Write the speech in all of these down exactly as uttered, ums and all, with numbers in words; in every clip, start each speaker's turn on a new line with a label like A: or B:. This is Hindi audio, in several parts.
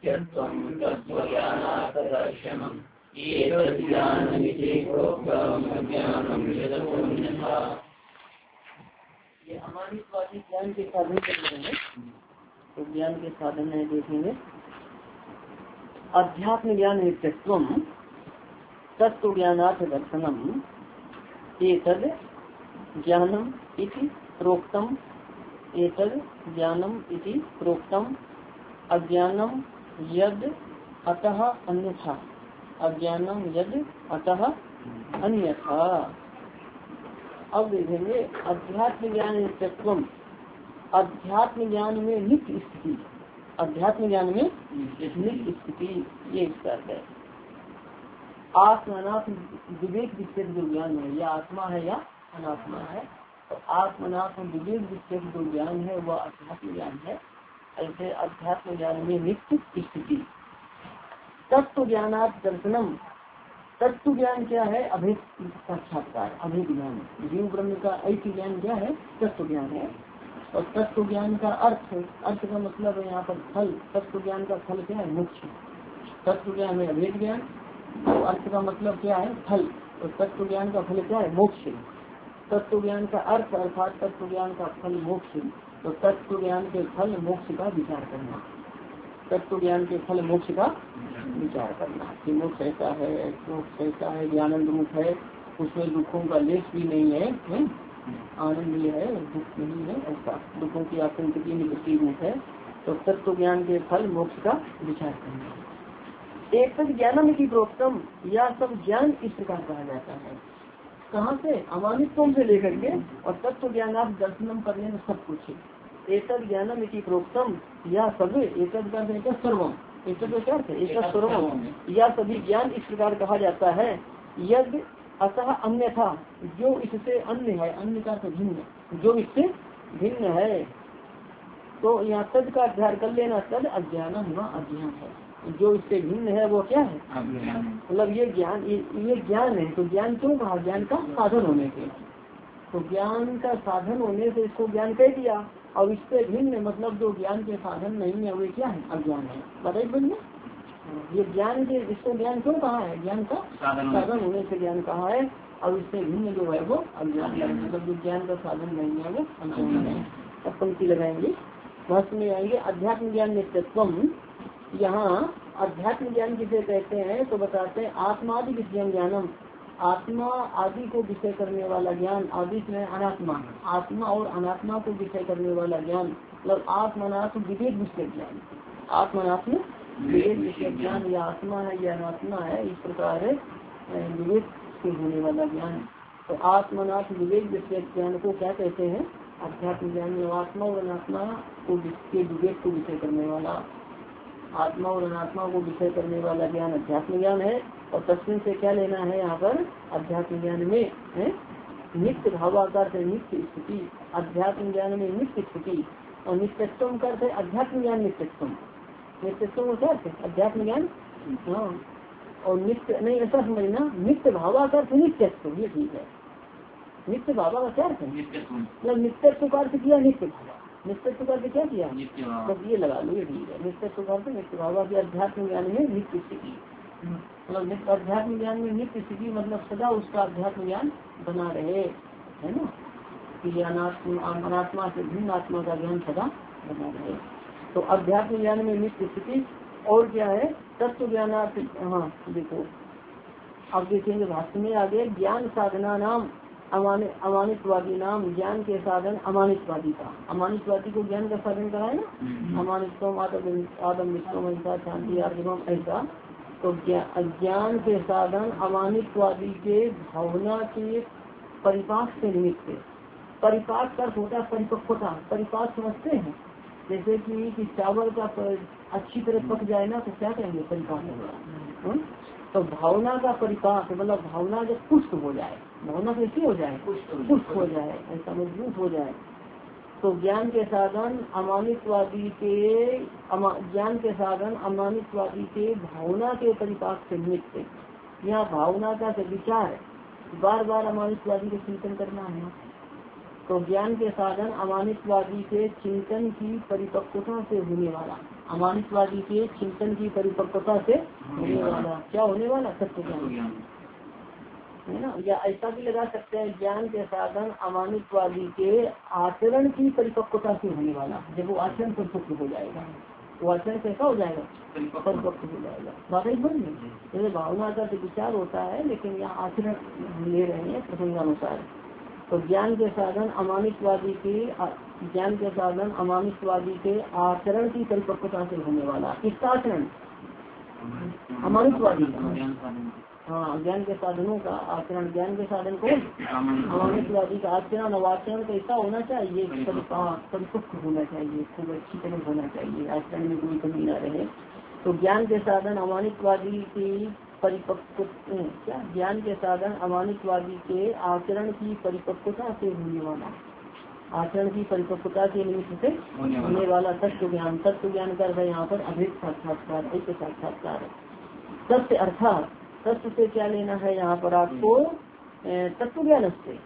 A: ये अमानितवादी ज्ञान के साधन कर रहे हैं। तो ज्ञान के साधन है देखेंगे। अध्यात्म ज्ञान नित्यत्वम तत्व ज्ञानार्थ दर्शनम एतद ज्ञानम इति प्रोक्तम एतद ज्ञानम इति प्रोक्तम अज्ञानम यद अतः अन्यथा अज्ञानम यद अतः अन्यथा। अब देखेंगे अध्यात्म ज्ञान नित्यत्वम, अध्यात्म ज्ञान में नित्य स्थिति, अध्यात्म ज्ञान में नित्य स्थिति, ये इसका अर्थ है। आत्मनात्म विवेक विशेष जो ज्ञान है, या आत्मा है या अनात्मा है, तो आत्मनात्म विवेक विशेष जो ज्ञान है वह अध्यात्म ज्ञान है। ऐसे अध्यात्म ज्ञान में नित्य स्थिति। तत्व ज्ञानार्थ दर्शनम, तत्व ज्ञान क्या है? अभेद साक्षात्कार, अभेद ज्ञान। जीव ब्रह्म का ऐसी ज्ञान क्या है? तत्व ज्ञान है। और तत्व ज्ञान का अर्थ, अर्थ का मतलब है यहाँ पर फल। तत्व ज्ञान का फल क्या है? मोक्ष। तत्व ज्ञान है अभेद ज्ञान, तो अर्थ का मतलब क्या है? फल। तो तत्व ज्ञान का फल क्या है? मोक्ष। तत्व ज्ञान का अर्थ अर्थात तत्व ज्ञान का फल मोक्ष। तो तत्व ज्ञान के फल मोक्ष का विचार करना, तत्व ज्ञान के फल मोक्ष का विचार करना कि मोक्ष ऐसा है, मोक्ष ऐसा है, ज्ञानंद मुख है, उसमें दुखों का लेस भी नहीं है, है? आनंद ही है, दुख नहीं है, ऐसा दुखों की आतंक की निवृत्ति रूप है। तो तत्व ज्ञान के फल मोक्ष का विचार करना। एक तक ज्ञानम की प्रोक्तम, या सब ज्ञान इस प्रकार कहा जाता है। कहाँ से? अमानित्व से लेकर के और तत्व ज्ञान आप दर्शनम करने में सब कुछ। एतद ज्ञानम इति प्रोक्तम, या सभी एतद का सर्वम, एतद क्या है? एक सर्वम, या सभी ज्ञान इस प्रकार कहा जाता है। यद अतः अन्यथा, जो इससे अन्य है, अन्य का तो भिन्न, जो इससे भिन्न है। तो यहाँ तद का अध्ययन कर लेना, तद अज्ञान हुआ, अज्ञान है। जो इससे भिन्न है वो क्या है? मतलब ये ज्ञान, ये ज्ञान है। तो ज्ञान क्यों कहा? ज्ञान का साधन होने के, तो ज्ञान का साधन होने से इसको ज्ञान कह दिया। और इससे भिन्न मतलब जो ज्ञान के साधन नहीं है वे क्या है? अज्ञान है। बताइए बंधु, ये ज्ञान के, इसको ज्ञान क्यों कहा है? ज्ञान का साधन होने से ज्ञान कहा है। और इससे भिन्न जो है वो अज्ञान है, मतलब जो ज्ञान का साधन नहीं है वो अज्ञान है। अब पंक्ति लगाएंगे, भाष्य में आएंगे। अध्यात्म ज्ञान नित्यत्वम, यहाँ अध्यात्म ज्ञान किसे कहते हैं? तो बताते हैं आत्मादि विषय ज्ञानम, आत्मा आदि को विषय करने वाला ज्ञान। आदि में अनात्मा, आत्मा और अनात्मा को विषय करने वाला ज्ञान, मतलब आत्मनात्म विवेक विषय ज्ञान। आत्मनात्म विवेक विषय ज्ञान, या आत्मा है या अनात्मा है, इस प्रकार विवेक से होने वाला ज्ञान। तो आत्मनात्म विवेक विषय ज्ञान को क्या कहते हैं? अध्यात्म ज्ञान में आत्मा और अनात्मा को विवेक को विषय करने वाला, आत्मा और अनात्मा को विषय करने वाला ज्ञान अध्यात्म ज्ञान है। और तस्वीर से क्या लेना है यहाँ पर? अध्यात्म ज्ञान में है नित्य भावाकार से नित्य स्थिति, अध्यात्म ज्ञान में नित्य स्थिति। और नित्यत्व का अर्थ है अध्यात्म ज्ञान नित्यत्व, नित्यत्व का अर्थ है अध्यात्म ज्ञान। हाँ, और नित्य नहीं ऐसा समझना, नित्य भावाकार से नित्यत्व, ये ठीक है। नित्य भावा का क्या अर्थ है? मतलब नित्यत्व का अर्थ किया नित्य भावा, नित्यत्व का क्या किया? बस ये लगा लो, ये ठीक है। नित्यत्व का अर्थ नित्य भावा की अध्यात्म ज्ञान में नित्य स्थिति, मतलब अध्यात्म ज्ञान में नित्य स्थिति मतलब सदा उसका अध्यात्म ज्ञान बना रहे, है ना, कि अनात्मा से भिन्न आत्मा का ज्ञान सदा बना रहे। तो अध्यात्म ज्ञान में नित्य स्थिति। और क्या है? तत्व ज्ञानार्थ। हाँ देखो, अब देखेंगे भाष्य में आगे, ज्ञान साधना नाम अमानितवादी नाम, ज्ञान के साधन अमानितवादी का। अमानितवादी को ज्ञान का साधन कहा है ना, अमानित्वम आदम विश्वम ऐसा शांति आर्जवम ऐसा। तो ज्ञान के साधन अमानितवादी के भावना के परिपाक से निमित्त। परिपाक का होता परिपक्वता, परिपाक समझते हैं? जैसे कि, कि चावल का अच्छी तरह पक जाए ना तो क्या कहेंगे? परिपाक होगा। तो भावना का परिपाक मतलब भावना जब पुष्ट हो जाए, भावना कैसी हो जाए? पुष्ट हो जाए, ऐसा मजबूत हो जाए। तो ज्ञान के साधन अमानितवादी के ज्ञान के साधन अमानितवादी के भावना के परिपाक से निमित्त। यहाँ भावना का विचार बार बार अमानितवादी को चिंतन करना है। तो ज्ञान के साधन अमानितवादी के चिंतन की परिपक्वता से होने वाला, अमानितवादी के चिंतन की परिपक्वता से होने वाला क्या होने वाला तत्व ज्ञान है ना। या ऐसा भी लगा सकते हैं ज्ञान के साधन अमानितवादी के आचरण की परिपक्वता से होने वाला। जब वो आचरण परिपक्व हो जाएगा वो आचरण कैसा हो जाएगा परिपक्व हो जाएगा। बात एक बन जैसे भावना का तो विचार होता है लेकिन यहाँ आचरण ले रहे हैं प्रसंगानुसार। तो ज्ञान के साधन अमानितवादी के ज्ञान के साधन अमानितवादी के आचरण की परिपक्वता से होने वाला। किसका आचरण अमानितवादी का। हाँ ज्ञान के साधनों का आचरण। ज्ञान के साधन को अमानितवादी का आचरण अवाचरण कैसा होना चाहिए परिपक्व होना चाहिए खूब अच्छी तरह होना चाहिए आचरण में कोई कमी न रहे। तो ज्ञान के साधन अमानितवादी की परिपक्व क्या ज्ञान के साधन अमानितवादी के आचरण की परिपक्वता से होने वाला। आचरण की परिपक्वता के निमित्त से होने वाला तत्व ज्ञान। तत्व ज्ञान कर रहे यहाँ पर अभेद साक्षात्कार एक साक्षात्कार। तत्व अर्थात तत्व से क्या लेना है यहाँ पर आपको तत्व ज्ञान से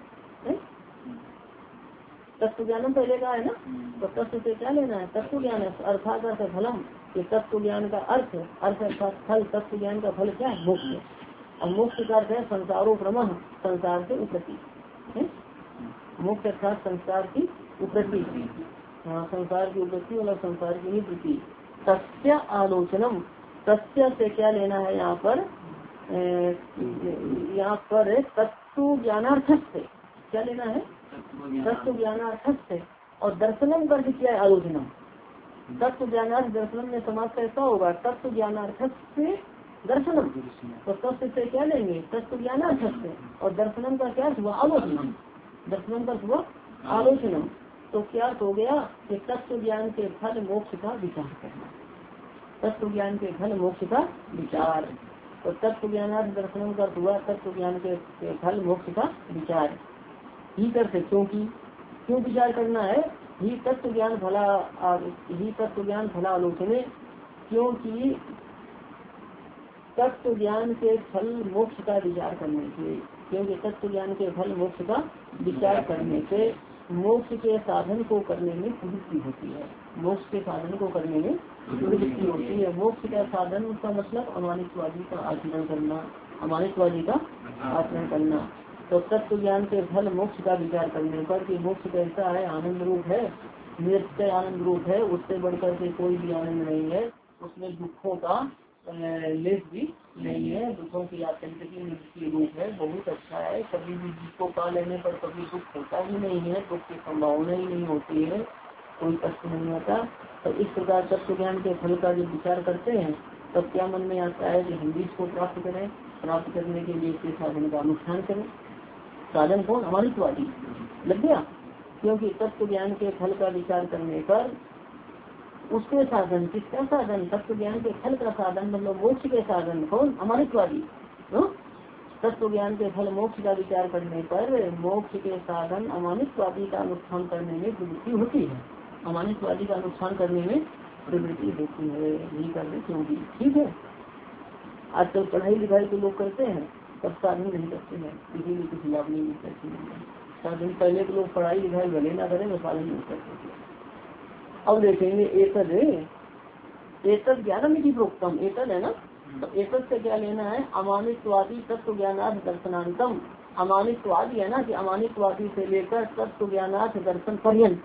A: तत्व ज्ञान पहले का है ना। तो तत्व से क्या लेना है तत्व ज्ञान अर्थात अर्थ फलम। ये तत्व ज्ञान का अर्थ अर्थ अर्थात फल। तत्व ज्ञान का फल क्या है मोक्ष। और मोक्ष का अर्थ है संसारो क्रम संसार से उपरति। मोक्ष अर्थात संसार की उपरति। हाँ संसार की उपरति मतलब संसार की निवृत्ति। तस्य आलोचनम तस्य से क्या लेना है यहाँ पर यहाँ पर तत्व ज्ञानार्थ से क्या लेना है तत्व ज्ञानार्थ से। और दर्शनम का अर्थ क्या है आलोचनम। तत्व ज्ञानार्थ दर्शनम में समाज कैसा होगा तत्व ज्ञानार्थ से दर्शनम। तो तत्व से क्या लेंगे तत्व ज्ञानार्थ से। और दर्शनम का क्या हुआ आलोचनम। दर्शनम का हुआ आलोचनम। तो क्या हो गया कि तत्व ज्ञान के फल मोक्ष का विचार करना। तत्व ज्ञान के फल मोक्ष का विचार। तो तत्व ज्ञानार्थ दर्शनम का हुआ तत्व ज्ञान के फल मोक्ष का विचार ही करते। क्योंकि क्यों विचार करना है ही तत्व ज्ञान फला ही तत्व ज्ञान फला आलोचने। क्योंकि तत्व ज्ञान के फल मोक्ष का विचार करने से क्योंकि तत्व ज्ञान के फल मोक्ष का विचार करने से मोक्ष के साधन को करने में प्रवृत्ति होती है। मोक्ष के साधन को करने में प्रवृत्ति होती है। मोक्ष का साधन का मतलब अमानितवादी का आचरण करना। अमानितवादी का आचरण करना। तो तत्व ज्ञान के फल मोक्ष का विचार करने पर कि मोक्ष कैसा है आनंद रूप है नित्य आनंद रूप है। उससे बढ़कर के कोई भी आनंद नहीं है। उसमें दुखों का लेस भी नहीं है। दुखों की आतंकी निवृत्ति रूप है। बहुत अच्छा है। कभी भी जिसको पा लेने पर कभी दुख होता ही नहीं है। दुख की संभावना ही नहीं होती है। कोई कष्ट नहीं होता। तो इस प्रकार तत्व ज्ञान के फल का जब विचार करते हैं तब क्या मन में आता है कि हम भी इसको प्राप्त करें। प्राप्त करने के लिए इसके साधन का अनुष्ठान करें। साधन कौन अमानितवादी लग गया। क्योंकि तत्व ज्ञान के फल का विचार करने पर उसके साधन किसका साधन तत्व ज्ञान के फल का साधन मतलब मोक्ष के साधन कौन अमानितवादी। तत्व ज्ञान के फल मोक्ष का विचार करने पर मोक्ष के साधन अमानितवादी का अनुष्ठान करने में प्रवृत्ति होती है। अमानितवादी का अनुष्ठान करने में प्रवृत्ति होती है। नहीं करने क्योंकि ठीक है। आजकल पढ़ाई लिखाई तो लोग करते हैं तब साधन नहीं करते हैं। किसी भी कुछ लाभ नहीं करते हैं। साधन पहले के लोग पढ़ाई लिखाई भले ना करें तो साधन नहीं करते थे। अब देखेंगे एतद एतद ज्ञानम की प्रोक्तम एतद है ना। तो एतद से क्या लेना है अमानितवादी तत्व ज्ञानार्थ दर्शनांतम। अमानितवादी है ना कि अमानितवादी से लेकर तत्व ज्ञानार्थ दर्शन पर्यंत।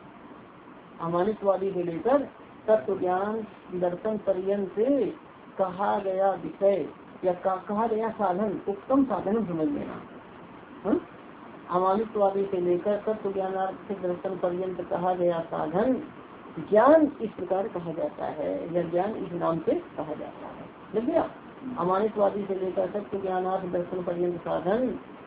A: अमानितवादी से लेकर तत्व ज्ञान दर्शन पर्यंत से कहा गया विषय या कहा गया साधन उत्तम साधन समझ लेना। अमानितवादी से लेकर तत्व ज्ञानार्थ दर्शन पर्यंत कहा गया साधन ज्ञान इस प्रकार कहा जाता है या ज्ञान इस नाम से कहा जाता है। लग गया। अमानितवादी से लेकर तत्व ज्ञानार्थ दर्शन पर्यंत साधन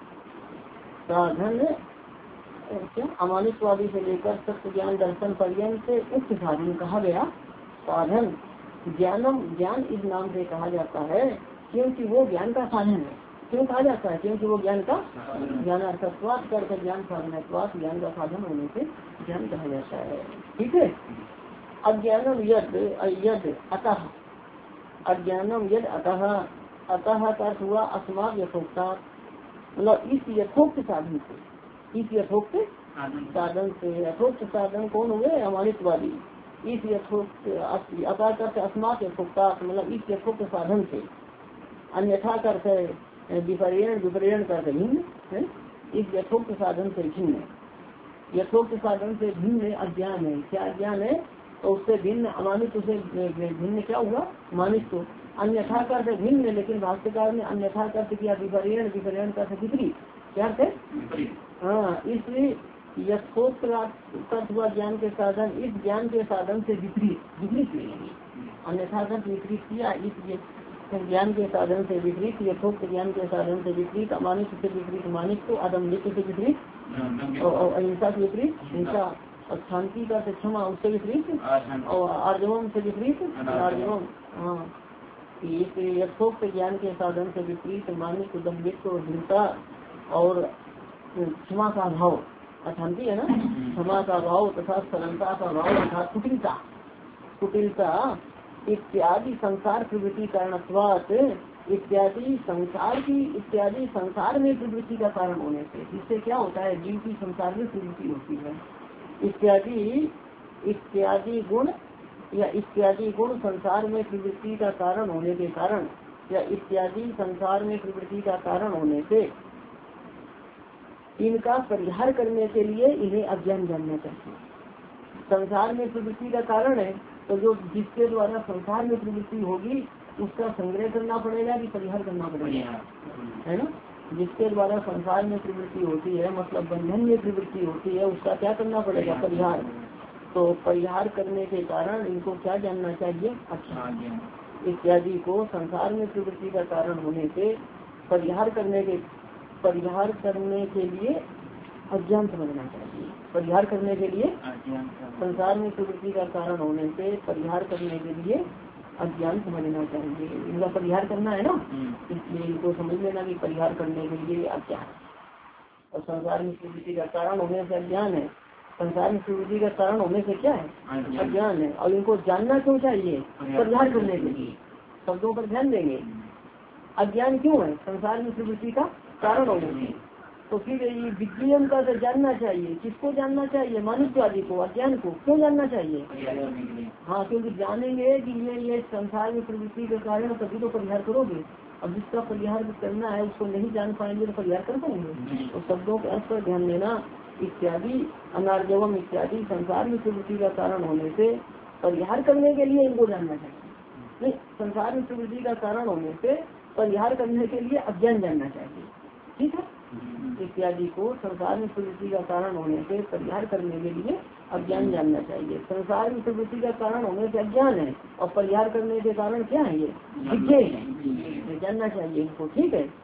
A: साधन क्या अमानितवादी से लेकर तत्व ज्ञान दर्शन पर्यंत उक्त साधन कहा गया साधन ज्ञानम ज्ञान इस नाम से कहा जाता है। क्योंकि वो ज्ञान का साधन है। क्यों कहा जाता है क्योंकि वो ज्ञान का ज्ञानार्थत्वात् करके ज्ञान साधनत्वात् ज्ञान का साधन होने से ज्ञान कहा जाता है। ठीक है। अज्ञानम यद यद अतः अज्ञानम यद अतः अतः का अर्थ हुआ अस्मात् यथोक्ता मतलब इस यथोक्त साधन से इस यथोक्त साधन से। यथोक्त साधन कौन हुए अमानितवादी। इस यथोक्त अतः करते अस्मात यथोक्ता मतलब इस यथोक्त साधन से, अन्यथा करते विपर्यण विपर्यण करते भिन्न है, इस यथोक्त साधन से भिन्न, यथोक्त साधन से भिन्न अज्ञान है। क्या अज्ञान है? तो उससे भिन्न अमानित, उसे भिन्न क्या हुआ? मानित। तो अन्यथा करते भिन्न, लेकिन भाष्यकार ने अन्यथा करते किया विपर्यण, विपर्यण करते विपरीत। क्या थे? हाँ, इसलिए यथोक्त हुआ ज्ञान के साधन, इस ज्ञान के साधन से विपरीत, विपरीत नहीं, अन्यथा कर विपरीत किया। इस ज्ञान के साधन से विपरीत, यथोक्त ज्ञान के साधन से विपरीत, अमानित से विपरीत मानित, तो अदम्भित से विपरीत और अहिंसा से विपरीत हिंसा, और शांति का से क्षमा उससे विपरीत, और आर्जवम से विपरीत आर्जवम। हाँ, इस यथोक्त ज्ञान के साधन से विपरीत मानित, दम्भित और हिंसा और क्षमा का अभाव, अशांति है ना, क्षमा का अभाव तथा सरलता का अभाव तथा कुटिलता, कुटिलता इत्यादि संसार प्रवृत्ति कारणत्वात्, इत्यादि संसार की इत्यादि संसार में प्रवृत्ति का कारण होने से, जिससे क्या होता है? जीव की संसार में प्रवृत्ति होती है। इत्यादि इत्यादि गुण या इत्यादि गुण संसार में प्रवृत्ति का कारण होने के कारण, या इत्यादि संसार में प्रवृत्ति का कारण होने से इनका परिहार करने के लिए इन्हें अज्ञान जानना चाहिए। संसार में प्रवृत्ति का कारण है, तो जो जिसके द्वारा संसार में प्रवृत्ति होगी उसका संग्रह करना पड़ेगा कि परिहार करना पड़ेगा, है ना। जिसके द्वारा संसार में प्रवृत्ति होती है, मतलब बंधन में प्रवृत्ति होती है, उसका क्या करना पड़ेगा? परिहार। तो परिहार करने के कारण इनको क्या जानना चाहिए? अच्छा, इत्यादि को संसार में प्रवृत्ति का कारण होने से परिहार करने के परिहार करने के लिए अज्ञान समझना चाहिए। परिहार करने के लिए संसार में प्रवृत्ति का कारण होने से परिहार करने के लिए अज्ञान समझना चाहिए। इनका परिहार करना है ना, इसलिए इनको समझ लेना कि परिहार करने के लिए अज्ञान, और संसार में प्रवृत्ति का कारण होने से अज्ञान है। संसार में प्रवृत्ति का कारण होने से क्या है? अज्ञान है। और इनको जानना क्यों चाहिए? परिहार करने के लिए। शब्दों पर ध्यान देंगे। अज्ञान क्यों है? संसार में प्रवृत्ति का कारण होने से। तो फिर ये विज्ञान का तो जानना चाहिए। किसको जानना चाहिए? मानुष्यवादी को, अज्ञान को। क्यों जानना चाहिए? हाँ, क्योंकि जानेंगे कि ये ये संसार में प्रवृत्ति के कारण, तभी तो परिहार करोगे। अब जिसका परिहार करना है उसको नहीं जान पाएंगे तो परिहार कर पाएंगे। तो शब्दों के अर्थ पर ध्यान देना। इत्यादि अनार्जवम इत्यादि संसार में प्रवृत्ति का कारण होने से परिहार करने के लिए इनको जानना चाहिए। नहीं, संसार में प्रवृत्ति का कारण होने से परिहार करने के लिए अज्ञान जानना चाहिए। ठीक है। इत्यादि को संसार में प्रवृत्ति का कारण होने से परिहार करने के लिए अज्ञान जानना चाहिए। संसार में प्रवृत्ति का कारण होने से अज्ञान है, और परिहार करने के कारण क्या है? ये विज्ञान है, जानना चाहिए इनको। ठीक है।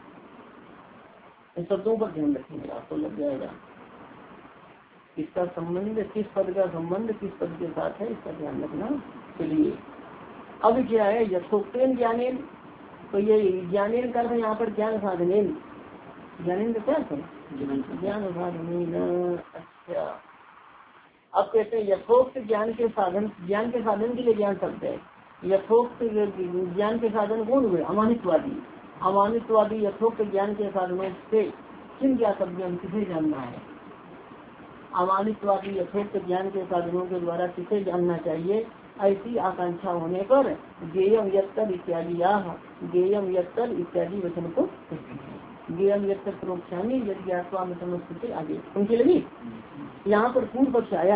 A: इन शब्दों पर ध्यान रखेंगे, आपको लग जाएगा। इसका संबंध किस पद का संबंध किस पद के साथ है, इसका ध्यान रखना। चलिए, अब क्या है? यथोक्तेन ज्ञानेन, तो ये ज्ञानेन कर यहाँ पर ज्ञान साधनेन, ज्ञानेन क्या है? ज्ञान साधनेन। अच्छा, अब कहते हैं यथोक्त ज्ञान के साधन, ज्ञान के साधन के लिए ज्ञान शब्द है। यथोक्त ज्ञान के साधन कौन हुए? अमानितवादी। अमानितवादी यथोक्त ज्ञान के साधनों से किन क्या शब्द किसे जानना है? अमानितवादी यथोक्त ज्ञान के साधनों के द्वारा किसे जानना चाहिए? ऐसी आकांक्षा होने पर गेयम यत्तर इत्यादि गेयम यत्तर इत्यादि वचन को गेयम यत्तर प्रोक्षामी यदि आत्मा में समझते आगे उनके लगी। यहाँ पर पूर्व पक्ष आया।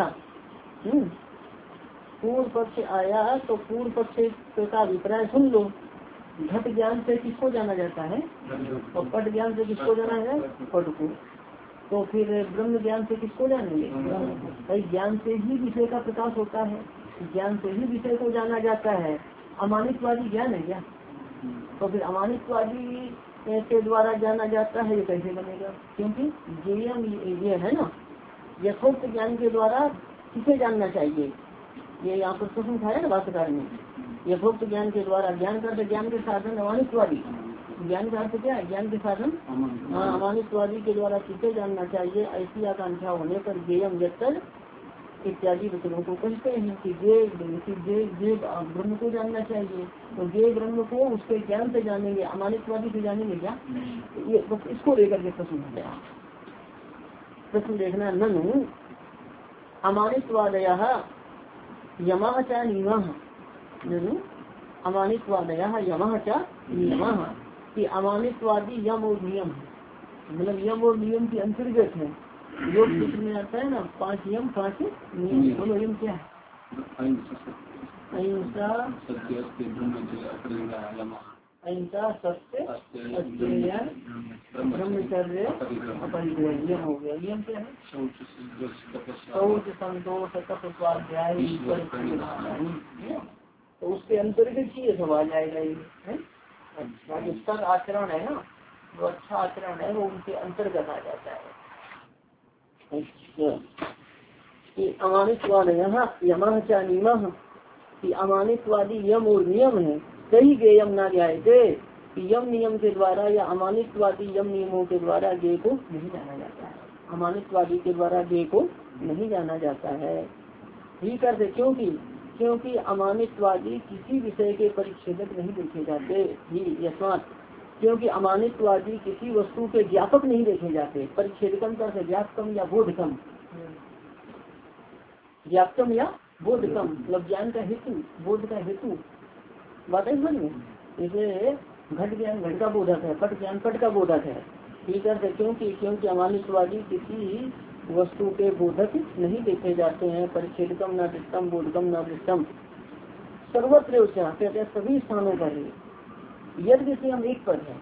A: पूर्व पक्ष आया तो पूर्व पक्ष का अभिप्राय सुन लो। घट ज्ञान से किसको जाना जाता है? और पट ज्ञान से किसको जाना है? पट को। तो फिर ब्रह्म ज्ञान से किसको जानेंगे? भाई ज्ञान से ही विषय का प्रकाश होता है, ज्ञान से ही विषय को जाना जाता है। अमानितवादी ज्ञान है क्या? तो फिर अमानितवादी के द्वारा जाना जाता है, ये कैसे बनेगा? क्योंकि ज्ञान ये है ना, यथोक्त ज्ञान के द्वारा किसे जानना चाहिए? ये यहाँ पर प्रश्न उठाया ना भाष्यकार ने। यथोक्त ज्ञान के द्वारा, ज्ञान का ज्ञान के साधन अमानितवादी, ज्ञान का अर्थ क्या है? ज्ञान के साधन। हाँ, अमानितवादी के द्वारा किसे जानना चाहिए? ऐसी आकांक्षा होने पर गेयम यत्तर इत्यादि वचनों को कहते हैं कि जे ब्रह्म को जानना चाहिए। तो जे ब्रह्म को उसके ज्ञान से जानेंगे, अमानितवादी से जानेंगे क्या? ये इसको लेकर के प्रश्न हो गया। प्रश्न देखना, ननु अमानितवादयः यमः च नियमः, अमानित्वादयः यमः च नियमः कि अमानित्वादी यम और नियम है, मतलब यम और नियम के अंतर्गत है। योग सूत्र में आता है ना पांच यम पांच नियम। बोलो यम क्या है? अहिंसा, अहिंसा, सत्य, अस्तेय, ब्रह्मचर्य, अपरिग्रह, यम हो गया। नियम क्या है? शौच, संतोष, तप, स्वाध्याय, तो उसके अंतर्गत ही ये सब आ जाएगा ये है। अच्छा, जो सद आचरण है ना, जो अच्छा आचरण है वो उनके अंतर्गत आ जाता है। अच्छा, कि अमानितवाद यहाँ यमः च नियमः कि अमानितवादी यम और नियम है। सही गे यम ना जाए थे कि यम नियम के द्वारा या अमानितवादी यम नियमों के द्वारा गे को नहीं जाना जाता है। अमानितवादी के द्वारा गे को नहीं जाना जाता है। ठीक है, क्योंकि क्योंकि अमानितवादी किसी विषय के परिच्छेदक नहीं देखे जाते ही यशमात, क्योंकि अमानितवादी किसी वस्तु के व्यापक नहीं देखे जाते। परिच्छेदकम का से व्यापकम या बोधकम, व्यापकम या बोधकम मतलब ज्ञान का हेतु, बोध का हेतु, बात है समझ में। इसलिए घट ज्ञान घट का बोधक है, पट ज्ञान पट का बोधक है। ठीक है, क्योंकि क्योंकि अमानितवादी किसी वस्तु के बोधक नहीं देखे जाते हैं। परिच्छेदकम न दृष्टम, बोधकम न दृष्टम, सर्वत्र कहते हैं सभी स्थानों पर ही। यद विषयम एक पर है,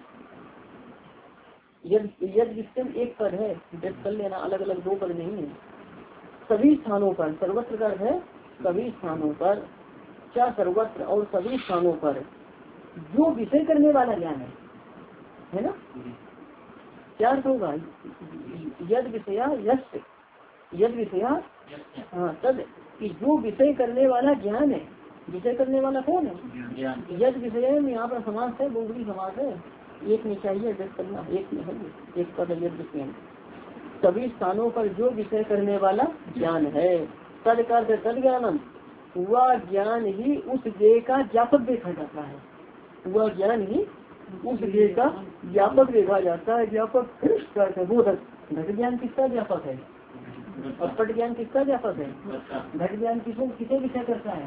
A: यद यद विषयम एक पर है, कर लेना, अलग अलग दो पर नहीं है। सभी स्थानों पर, सर्वत्र का है सभी स्थानों पर, क्या सर्वत्र और सभी स्थानों पर जो विषय करने वाला ज्ञान है, है ना। क्या अर्थ होगा? यद विषया यश, यद विषया हाँ तद, कि जो विषय करने वाला ज्ञान है। विषय करने वाला कौन है? यद विषय में यहाँ पर समास है, बहुवचन समास है, एक में चाहिए व्यक्त करना, एक में है, एक पद यद विषय। सभी स्थानों पर जो विषय करने वाला ज्ञान है, तद का तद ज्ञानम, वह ज्ञान ही उस ज्ञेय का व्यापक देखा जाता है। वह ज्ञान ही उस ज्ञेय का व्यापक देखा जाता है। व्यापक बोधक, घट ज्ञान किसका व्यापक है और पट ज्ञान किसका व्यापक है? घट ज्ञान किसको किसे विषय करता है?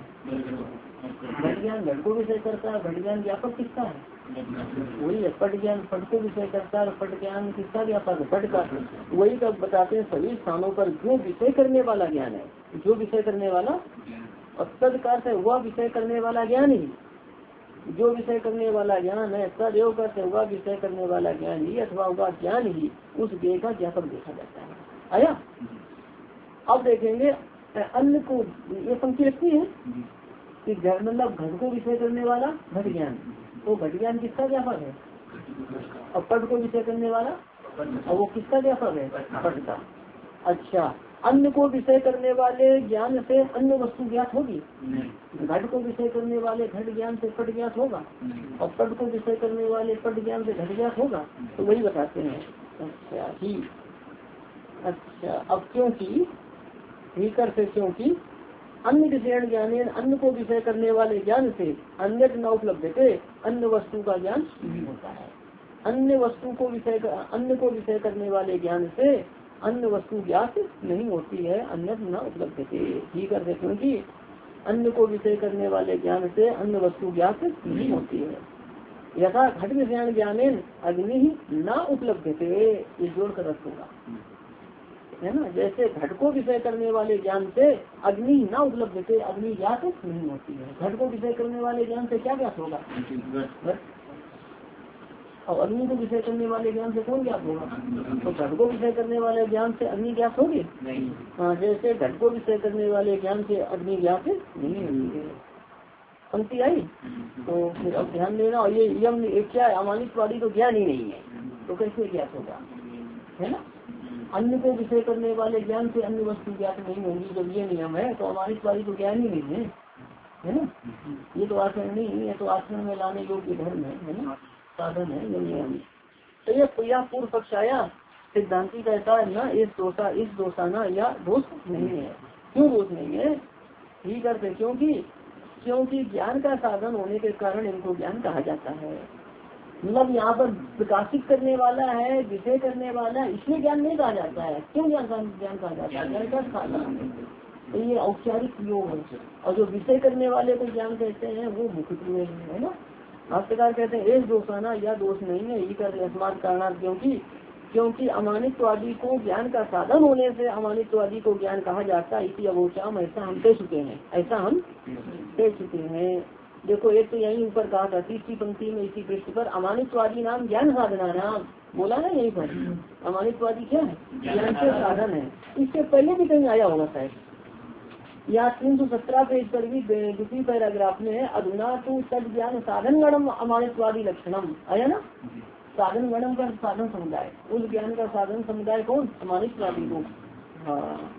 A: घट ज्ञान घट को विषय करता है। घट ज्ञान व्यापक किसका है? वही है। पट ज्ञान पट को विषय करता है। पट ज्ञान किसका व्यापक है? पट का। वही तब बताते हैं सभी स्थानों पर जो विषय करने वाला ज्ञान है, जो विषय करने वाला, और तदकार से वह विषय करने वाला ज्ञान ही, जो विषय करने वाला ज्ञान है, तदेव करते हुआ विषय करने वाला ज्ञान ही अथवा वह ज्ञान ही उस ज्ञेय का व्यापक देखा जाता है। आया। अब देखेंगे अन्य को, ये पंक्ति रखती है कि मतलब घट को विषय करने वाला घट ज्ञान, तो घट ज्ञान किसका व्यापक है? और पट को विषय करने वाला, और वो किसका व्यापक है? पट का। अच्छा, अन्य को विषय करने वाले ज्ञान से अन्य वस्तु ज्ञात होगी? घट को विषय करने वाले घट ज्ञान से पट ज्ञात होगा, और पट को विषय करने वाले पट ज्ञान से घट ज्ञात होगा। तो वही बताते हैं। अच्छा ही, अच्छा अब क्योंकि ही करते, क्योंकि अन्य विषय ज्ञान, अन्य को विषय करने वाले ज्ञान से अन्य न उपलब्ध थे, अन्य वस्तु का ज्ञान नहीं होता है। अन्य वस्तु को विषय, अन्य को विषय करने वाले ज्ञान से अन्य वस्तु ज्ञात नहीं होती है, अन्य न उपलब्ध थे। ही करते, क्योंकि अन्य को विषय करने वाले ज्ञान से अन्य वस्तु ज्ञात नहीं होती है। यथा घट विषय ज्ञान अग्नि ही न उपलब्ध थे, ये जोड़कर रख होगा, है ना। जैसे घट को विषय करने वाले ज्ञान से अग्नि न उपलब्ध थे, अग्नि ज्ञात नहीं होती है। घट को विषय करने वाले ज्ञान से क्या ज्ञात होगा? और अग्नि को विषय करने वाले ज्ञान से कौन ज्ञात होगा? तो घट को विषय करने वाले ज्ञान से अग्नि ज्ञात होगी? हाँ, जैसे घट को विषय करने वाले ज्ञान से अग्नि ज्ञात नहीं होती है। पंक्ति आई। तो फिर अब ध्यान देना, और ये यम क्या है? अमानितवादी तो ज्ञान ही नहीं है, तो कैसे ज्ञात होगा, है ना। अन्य को विषय करने वाले ज्ञान से अन्य वस्तु ज्ञात नहीं होंगी। जब ये नियम है तो अमानितवादी तो ज्ञान ही नहीं है, है ना। ये तो आचरण नहीं है, तो आचरण में लाने योग्य धर्म है, है ना, साधन है, ये नियम। तो ये पूर्व पक्ष आया, सिद्धांति कहता है ना इस दोषा इस दोषाना या दोष नहीं है। क्यों दोष नहीं है? ठीक करते, क्योंकि क्योंकि ज्ञान का साधन होने के कारण इनको ज्ञान कहा जाता है। मतलब यहाँ पर प्रकाशित करने वाला है, विषय करने वाला है, इसलिए ज्ञान नहीं कहा जाता है। क्यों ज्ञान ज्ञान कहा जाता है? ज्ञान का साधन, तो ये औपचारिक योग है। और जो विषय करने वाले को ज्ञान कहते हैं वो मुख्य है ना। भाष्यकार कहते हैं एक दोषाना या दोष नहीं है ये कर अस्मात् कारणात्, क्योंकि क्योंकि अमानित्वादी को ज्ञान का साधन होने से अमानित्वादी को ज्ञान कहा जाता है। इसी अवोचाम, ऐसा हम कह चुके हैं, ऐसा हम कह चुके हैं। देखो एक तो यही ऊपर कहा था तीसरी पंक्ति में इसी पृष्ठ पर अमानित्वादी नाम ज्ञान साधना नाम बोला ना यही पर। अमानित्वादी क्या है? ज्ञान के साधन है। इससे पहले भी कहीं आया होगा शायद, यहाँ तीन सौ सत्रह पेज पर भी दूसरी पैराग्राफ में है अधुना तो सद ज्ञान साधन गणम अमानित्वादी लक्षणम आया ना। साधन गणम का साधन समुदाय, उस ज्ञान का साधन समुदाय कौन? अमानित्वादी को। हाँ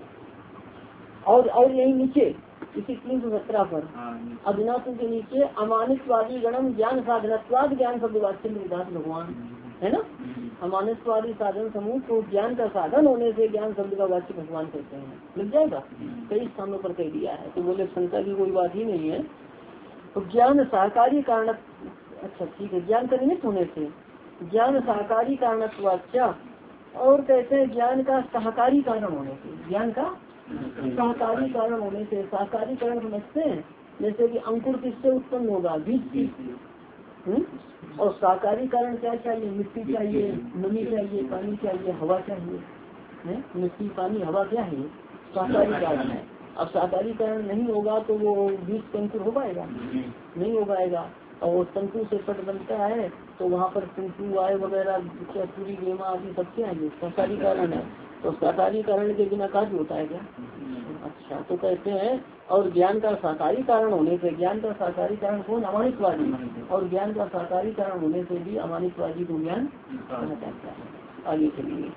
A: और और यही नीचे इसी तीन सौ सत्रह पर अधुनातु के नीचे अमानित्वादी गणम ज्ञान साधनत्वाद ज्ञान शब्द वाच्य विदास भगवान है ना। अमानित्वादी साधन समूह को ज्ञान का साधन होने से ज्ञान शब्द का वाच्य भगवान कहते हैं। मिल जाएगा, कई स्थानों पर कह दिया है, तो बोले शंका की कोई बात ही नहीं है। तो ज्ञान सहकारी कारण, अच्छा ठीक है, ज्ञान का निमित्त होने से ज्ञान सहकारी कारणत्वाच्य, और कहते हैं ज्ञान का सहकारी कारण होने से, ज्ञान का सहकारी कारण होने से। सहकारी कारण समझते हैं जैसे कि अंकुर किससे उत्पन्न होगा? बीज की। और सहकारी कारण क्या चाहिए? मिट्टी चाहिए, नमी चाहिए, पानी चाहिए, हवा चाहिए। है? मिट्टी पानी हवा क्या है? सहकारी कारण है। अब सहकारी कारण नहीं होगा तो वो बीज का अंकुर हो पाएगा? नहीं हो पाएगा। और तंतु से पट बनता है तो वहाँ पर तंतु आय वगैरह पूरी गेमा आदि सब क्या है? सहकारी कारण है। तो सहकारी कारण के बिना कार्य होता है क्या? अच्छा, तो कहते हैं और ज्ञान का सहकारी कारण होने से, ज्ञान का सहकारी कारण कौन? अमानित्वादी। और ज्ञान का सहकारी कारण होने से भी अमानित्वादी को ज्ञान कहना चाहता है। आगे चलिए,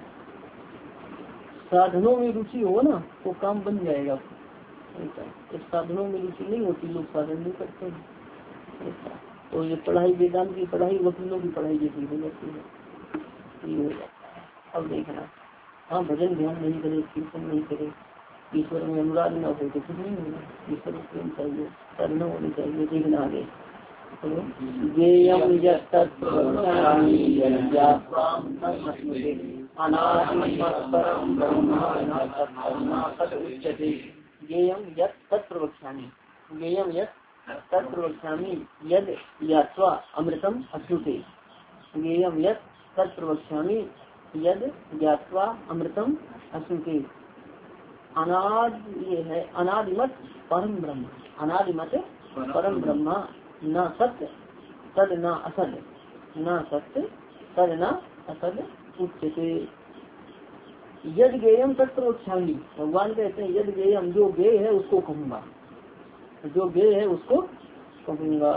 A: साधनों में रुचि हो ना तो काम बन जाएगा। ऐसा साधनों में रुचि नहीं होती, लोग साधन नहीं करते हैं। ऐसा तो ये पढ़ाई वेदांत की पढ़ाई वकीलों की पढ़ाई जैसी हो जाती है, ये हो जाता है। अब देखना, हाँ भजन ध्यान नहीं करे, कीर्तन नहीं करे, ईश्वर में अनुराग न हो तो कुछ नहीं होगा। ईश्वर प्रेम चाहिए, करना होनी चाहिए। देखना आगे तत्प्रवक्ष्यामि यद यात्वा अमृतम अश्नुते। ज्ञेयं यत् तत्प्रवक्ष्यामि यद ज्ञात्वा अमृतम अश्नुते। अनाद ये है अनादिमत परम ब्रह्म, अनादिमत परम ब्रह्म न सत्य तद न असद, न सत्य तद न असद उच्यते। यद ज्ञेयम तत्प्रवक्ष्यामि, भगवान कहते हैं यद ज्ञेयम, जो ज्ञेय है उसको कहूँगा, जो ज्ञेय है उसको कहूँगा।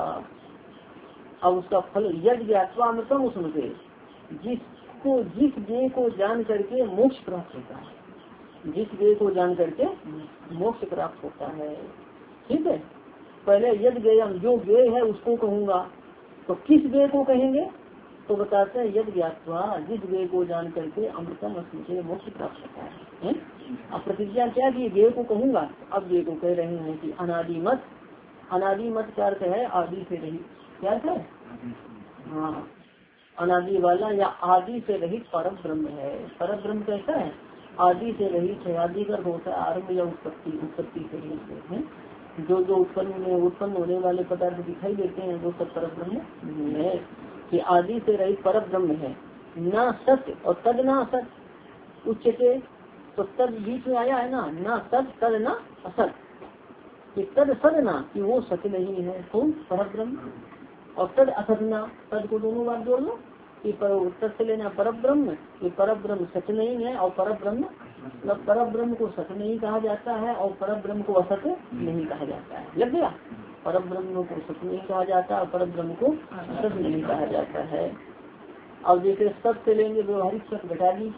A: अब उसका फल यद ज्ञात्वा अमृतम उसमें, जिसको जिस ज्ञेय को जान करके मोक्ष प्राप्त होता है, जिस ज्ञेय को जान करके मोक्ष प्राप्त होता है। ठीक है, पहले यद ज्ञेयम, जो ज्ञेय है उसको कहूँगा। तो किस ज्ञेय को कहेंगे? तो बताते हैं यद ज्ञात्वा, जिस ज्ञेय को जान करके अमृतम अस्मिते मोक्ष प्राप्त होता है। है? अब प्रतिज्ञा क्या की? ज्ञेय को कहूँगा। अब ज्ञेय को कह रहे हैं कि अनादिमत, अनादिमत क्या अर्थ है? आदि से रहित। क्या अर्थ है? हाँ, अनादि वाला या आदि से रहित परम ब्रह्म है। परम ब्रह्म कैसा है? आदि से रहित है। आदि का होता है आरंभ या उत्पत्ति, उत्पत्ति से रहित है। जो जो उत्पन्न उत्पन्न होने वाले पदार्थ दिखाई देते हैं वो सब पर ब्रह्म है, कि आदि से रहित पर ब्रह्म है। न सत्य और तद न असत उच्चते, तो तद बीच में आया है ना, न सत तद न असत, कि तद सद ना, कि वो सत्य नहीं है, कौन? पर ब्रह्म। और तद असत ना, तद को दोनों बार जोड़ लो कि तद से लेना पर ब्रह्म, कि पर ब्रह्म सत्य नहीं है और पर ब्रह्म, मतलब पर ब्रह्म को सत्य नहीं कहा जाता है और पर ब्रह्म को असत्य नहीं कहा जाता है। लग गया? पर ब्रह्म को सत्य नहीं कहा जाता और पर ब्रह्म को असत्य नहीं कहा जाता है। अब जैसे सत्य से लेंगे व्यवहारिक सत्य घटा दी,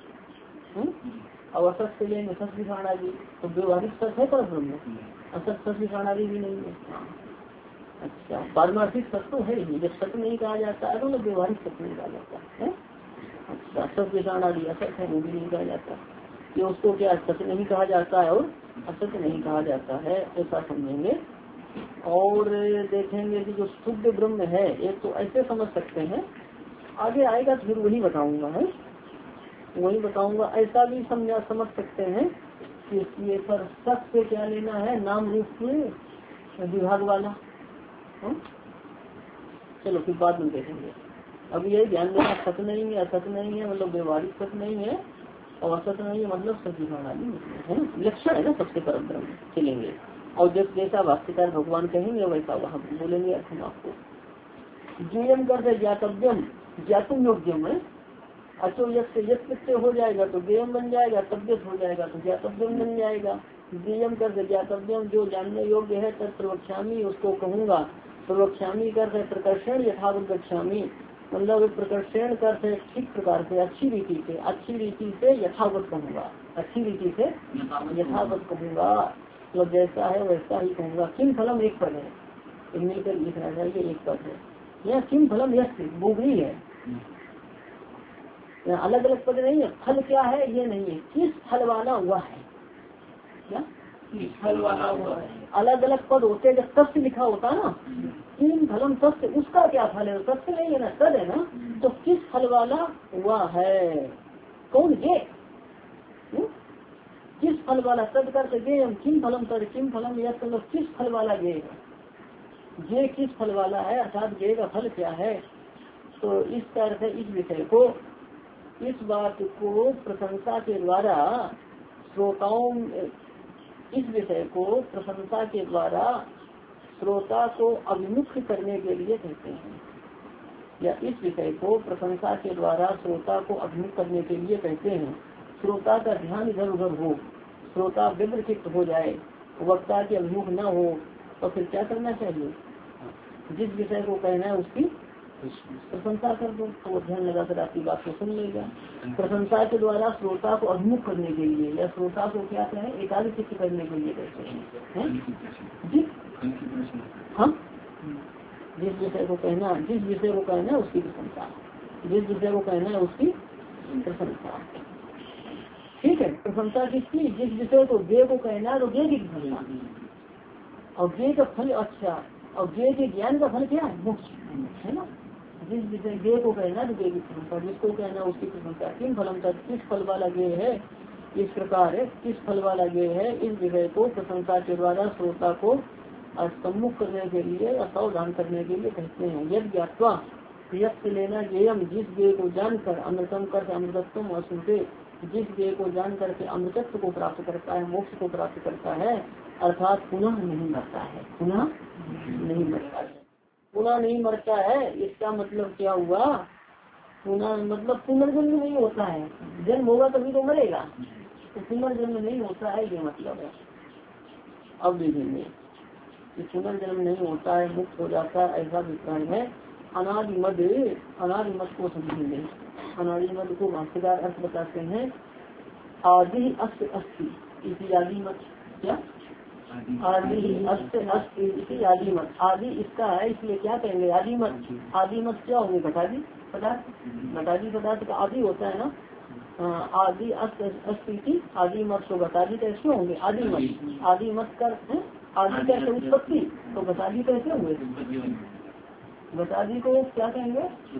A: और असत से लेंगे सत्य दिखाना दी, तो व्यवहारिक सत्य है पर ब्रह्म, असत सत्य दिखाना भी नहीं है। अच्छा, पारमार्थिक सत्य तो है ही, जब सत्य नहीं कहा जाता है तो मतलब व्यवहारिक सत्य नहीं कहा जाता है। अच्छा, सत्य दिखाना दी असत है वो भी नहीं कहा जाता, कि उसको क्या सत्य नहीं कहा जाता है और असत्य नहीं कहा जाता है, ऐसा समझेंगे। और देखेंगे कि जो शुद्ध ब्रह्म है, एक तो ऐसे समझ सकते हैं, आगे आएगा फिर वही बताऊंगा है, वही बताऊंगा। ऐसा भी समझा समझ सकते हैं इसलिए पर सत से क्या लेना है, नाम रूप के विभाग वाला। हुँ? चलो फिर बाद में देखेंगे। अब यही ध्यान देना, सत नहीं है, असत नहीं है मतलब व्यवहारिक सत नहीं है, और असत नहीं है मतलब सत विभाग वाली है ना, लक्षण है ना सबसे परम ब्रह्म। चलेंगे और जब जैसा भाष्यकार भगवान कहेंगे वैसा वहाँ बोलेंगे अर्थ हम आपको। ज्ञेयम करते ज्ञातव्यम, ज्ञातुम योग्यम है। अचो यश से यश से हो जाएगा तो ज्ञेयम बन जाएगा, तब्यत हो जाएगा तो ज्ञातव्यम बन जाएगा। ज्ञेयम करते ज्ञातव्यम, जो जानने योग्य है तत् प्रवक्ष्यामि, उसको कहूँगा। प्रवक्ष्यामि करते प्रकर्षण यथावत गच्छामि, मतलब प्रकर्षण करते ठीक प्रकार से, अच्छी रीति से, अच्छी रीति से यथावत कहूँगा, अच्छी रीति से यथावत कहूँगा, मतलब जैसा है वैसा ही कहूँगा। किम फलम एक पद है, मिलकर लिखना चाहिए, एक पद है यह। किम फलम यश बोगरी है, अलग अलग पद नहीं है। फल क्या है ये नहीं है, किस फल वाला हुआ है, क्या किस फल वाला हुआ है। अलग अलग पद होते हैं, जब सत्य लिखा होता है ना, किम फलम सत्य, उसका क्या फल है, सत्य नहीं है ना, सद है ना, तो किस फल वाला हुआ है, कौन ये, किस फल वाला, सद करते गे हम, किम फलम सद, किम फलम यह, मतलब किस फल वाला गे है, ये किस फल वाला है, अर्थात गे का फल क्या है। तो इस तरह से इस विषय को, इस बात को प्रशंसा के द्वारा श्रोताओं, इस विषय को प्रशंसा के द्वारा श्रोता को अभिमुख करने के लिए कहते हैं, या इस विषय को प्रशंसा के द्वारा श्रोता को अभिमुख करने के लिए कहते हैं। श्रोता का ध्यान इधर उधर हो, श्रोता विवृचित हो जाए, वक्ता के अभिमुख न हो, तो फिर क्या करना चाहिए, जिस विषय को कहना है उसकी प्रशंसा कर दो, तो वो ध्यान लगाकर आपकी बात को सुन लेगा। प्रशंसा के द्वारा श्रोता को अभिमुख करने के लिए, या श्रोता को क्या कहें, एकाग्रचित्त करने के लिए कहते हैं। हम जिस विषय को कहना, जिस विषय को कहना है उसकी प्रशंसा, जिस विषय को कहना है उसकी प्रशंसा, ठीक है। प्रशंसा किसकी, जिस विषय को गे को कहना है तो गे की प्रशंसा, और गे का फल अच्छा, और गे के ज्ञान का फल क्या है, मोक्ष है ना। जिस विषय गे को कहना है तो गे की प्रशंसा, जिसको कहना है उसकी प्रशंसा। किन फलम तक, किस फल वाला गे है, इस प्रकार है किस फल वाला गे है, इस विषय को प्रशंसा के द्वारा श्रोता को सम्मुख करने के लिए या सावधान करने के लिए कहते हैं। यद ज्ञात्वा, यद लेना गेयम, जिस गे को जानकर, अमृतम कर अमृतत्व असुते, जिस गे को जान करके अमृतत्व को प्राप्त करता है, मोक्ष को प्राप्त करता है, अर्थात पुनः नहीं मरता है, पुनः नहीं मरता है, पुनः नहीं मरता है। इसका मतलब क्या हुआ, पुनः मतलब पुनर्जन्म नहीं होता है, जन्म होगा तभी तो मरेगा, तो पुनर्जन्म नहीं होता है, ये मतलब है। अब देखेंगे कि पुनर्जन्म नहीं होता है, मुक्त हो जाता है, ऐसा अभिप्राय है। अनादिमद, अनादिमद को समझेंगे। अनादिमद को भाष्यकार अर्थ बताते हैं, आदि अस्त अस्ति इसी आदि मत, क्या आदि अस्त अस्ति इसी आदि मत, आदि इसका है इसलिए क्या कहेंगे आदि मत। आदि मत क्या होंगे, घटादी पदार्थ, घटादी पदार्थ का आदि होता है ना, आदि अस्त अस्ति आदि मत, तो घटादी कैसे होंगे, आदि मत, आदि मत कर आदि कैसे उत्पत्ति, तो घटादी कैसे होंगे, घटादी को क्या कहेंगे,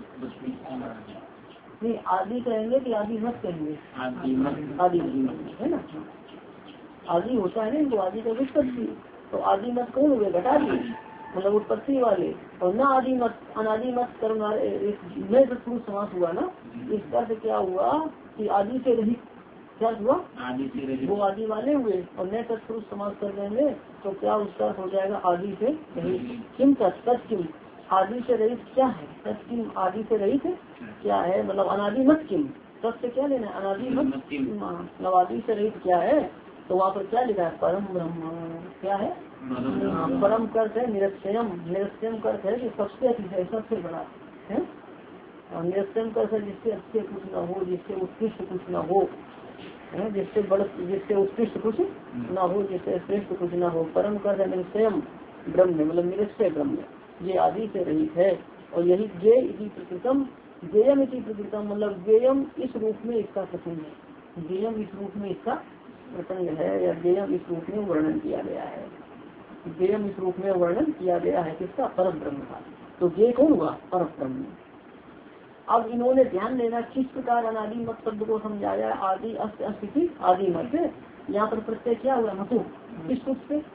A: नहीं आदि कहेंगे कि आदि मत कहेंगे, आदि है ना, आदि होता है ना इनको, आदि का उत्पत्ति, तो आदि मत कौन हुए, घटादी मतलब उत्पत्ति वाले, और न आदि मत, अनादि मत करना नए तत्पुरुष समास हुआ ना, इसका से क्या हुआ कि आदि से रहित, क्या हुआ आदि से रहित, वो आदि वाले हुए, और नए तत्पुरुष समास कर देंगे तो क्या उसका हो जाएगा आदि से रहित। किम तत्किम, आदि से रहित क्या है, तत्किम आदि से रहित क्या है, मतलब अनादि मत किम, तत्से क्या लेना, अनादि मत मतलब आदि से रहित क्या है, तो वहाँ पर क्या लिखा है, परम ब्रह्म, क्या है परम कर्त है, निरक्षयम, निरक्षयम कर्त है कि सबसे अति है, सबसे बड़ा है, और निरक्षयम कर्त है जिससे अच्छे कुछ न हो, जिससे उत्कृष्ट कुछ न हो, है जिससे बड़, जिससे उत्कृष्ट कुछ न हो, जिससे श्रेष्ठ कुछ न हो। परम कर्त है निरक्षयम ब्रह्म, मतलब निरक्षय ब्रह्म, ये आदि से रहित है। और यही गे इति प्रकृतम, गेयम इति प्रकृतम, मतलब गेयम इस रूप में इसका प्रसंग है, गेयम इस रूप में इसका प्रसंग है, या गेयम इस रूप में वर्णन किया गया है, गेयम इस रूप में वर्णन किया गया है किसका, परम ब्रह्म का। तो गे कौन हुआ, परम ब्रह्म। अब इन्होंने ध्यान देना किस प्रकार अनादि मत शब्द को समझाया। आदि अस्त अस्थिति आदि मत, यहाँ पर प्रत्यय क्या हुआ मतु, किस रूप से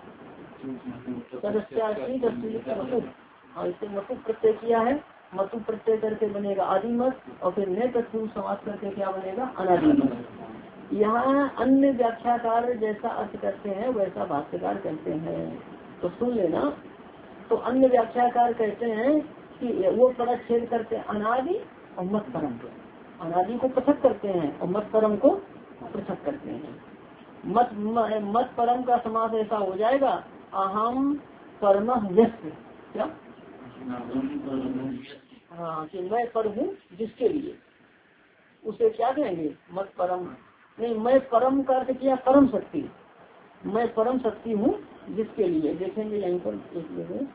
A: मतु। हाँ इससे मतु प्रत्यय किया है, मतु प्रत्यय करके बनेगा आदि मत और फिर नए तत्पुरुष समास करके क्या बनेगा अनादि मत। यहाँ अन्य व्याख्याकार जैसा अर्थ करते हैं वैसा भाष्यकार कहते हैं, तो सुन लेना। तो अन्य व्याख्याकार कहते हैं कि वो परच्छेद करते हैं अनादि और मत परम, अनादि को पृथक करते हैं और मत परम को पृथक करते हैं। मत मत परम का समास ऐसा हो जाएगा अहम परम यस्य, क्या हाँ कि मैं पर हूँ जिसके लिए, उसे क्या कहेंगे मत परम। नहीं, मैं परम का अर्थ किया परम शक्ति, मैं परम शक्ति हूँ जिसके लिए। देखेंगे यहीं पर एक जगह,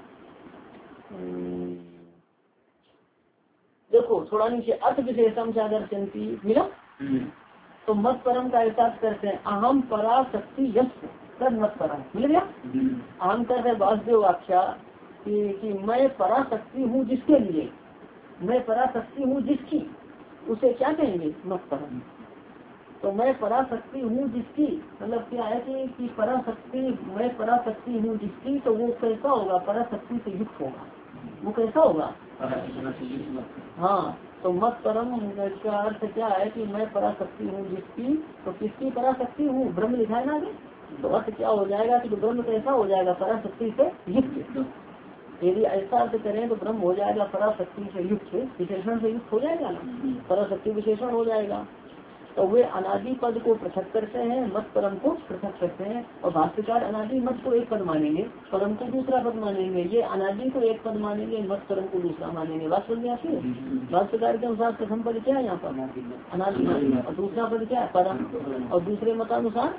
A: देखो थोड़ा नीचे अर्थ विशेषम से अगर चंती मिला तो मत परम का ऐसा करते हैं अहम परा शक्ति यश तद मत परम, मिल गया। अहम करते वासुदेव आख्या कि, कि मैं परा शक्ति हूँ जिसके लिए, मैं परा शक्ति हूँ जिसकी, उसे क्या कहेंगे मत परम। तो मैं परा शक्ति हूँ जिसकी मतलब क्या है कि, कि परा शक्ति, मैं परा शक्ति हूँ जिसकी, तो वो कैसा होगा परा शक्ति से युक्त होगा, वो कैसा होगा हाँ। तो मत परम का अर्थ क्या है कि मैं पराशक्ति हूँ जिसकी, तो किसकी पराशक्ति हूँ ब्रह्म लिखा है ना आगे, तो अर्थ क्या हो जाएगा कि ब्रह्म कैसा हो जाएगा पराशक्ति से युक्त। यदि ऐसा अर्थ करें तो ब्रह्म हो जाएगा पराशक्ति से युक्त, विशेषण से युक्त हो जाएगा ना, पराशक्ति विशेषण हो जाएगा। तो वे अनादि पद को पृथक करते हैं, मत परम को पृथक करते हैं। और भाष्यकार अनादि मत को एक पद मानेंगे, परम को दूसरा पद मानेंगे, ये अनादि को एक पद मानेंगे, मत परम को दूसरा मानेंगे। बात समझ में आती है। भाष्यकार के अनुसार प्रथम पद क्या है यहाँ पर अनादि मत, और दूसरा पद क्या है परम, और दूसरे मतानुसार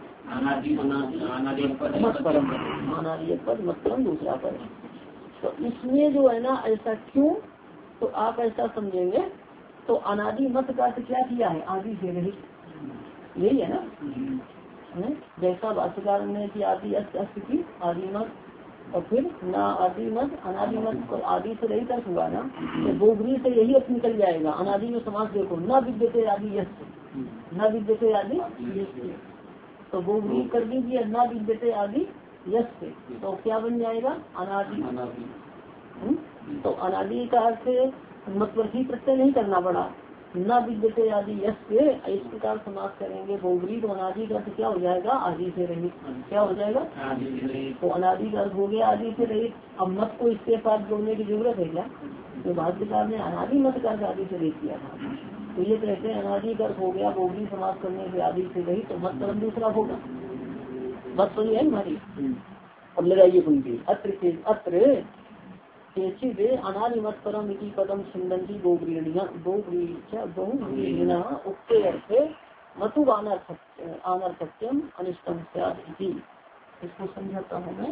A: मत परम, अनादि एक पद मत परम दूसरा पद। तो इसमें जो है ना ऐसा क्यों, तो आप ऐसा समझेंगे तो अनादि मत का अर्थ क्या किया है आदि से रहित, यही है ना। जैसा भाष्यकार ने कि आदि अस्त अस्त की आदि मत, और फिर ना आदि मत अनादि मत को आदि से रहित अर्थ हुआ ना, तो बोगरी से यही अर्थ निकल जाएगा। अनादि में समास देखो न विद्यते आदि यश, न विद्यते आदि, तो बोगरी कर दीजिए न विद्यते आदि यश से, तो क्या बन जाएगा अनादि। तो अनादि का अर्थ मतलब ही प्रत्यय नहीं करना पड़ा, न विद्यते आदि यश से इस प्रकार समास करेंगे बोगरी, तो अनादि का अर्थ क्या हो जाएगा आदि से रहित, क्या हो जाएगा तो अनादि का अर्थ हो गया आदि से रहित। अब मत को इसके साथ जोड़ने की जरूरत है क्या, तो भाष्यकार ने अनादि मत का अर्थ आदि से रहित किया था, तो ये कहते हैं अनादि का अर्थ हो गया बोगरी समास करने से आदि से रहित, तो मत परम दूसरा होगा। बात सुनिए है हमारी। अब लगाइए पंक्ति अत्र अत्र केचिद अनादि मत परम इति पदम छिन्दन्ति बहुव्रीहिणा बहुव्रीहि बहुव्रीहिणा उक्ते अर्थे मतु अनर्थक्यम अनिष्टम स्यात् इति। इसको समझाता हूँ मैं।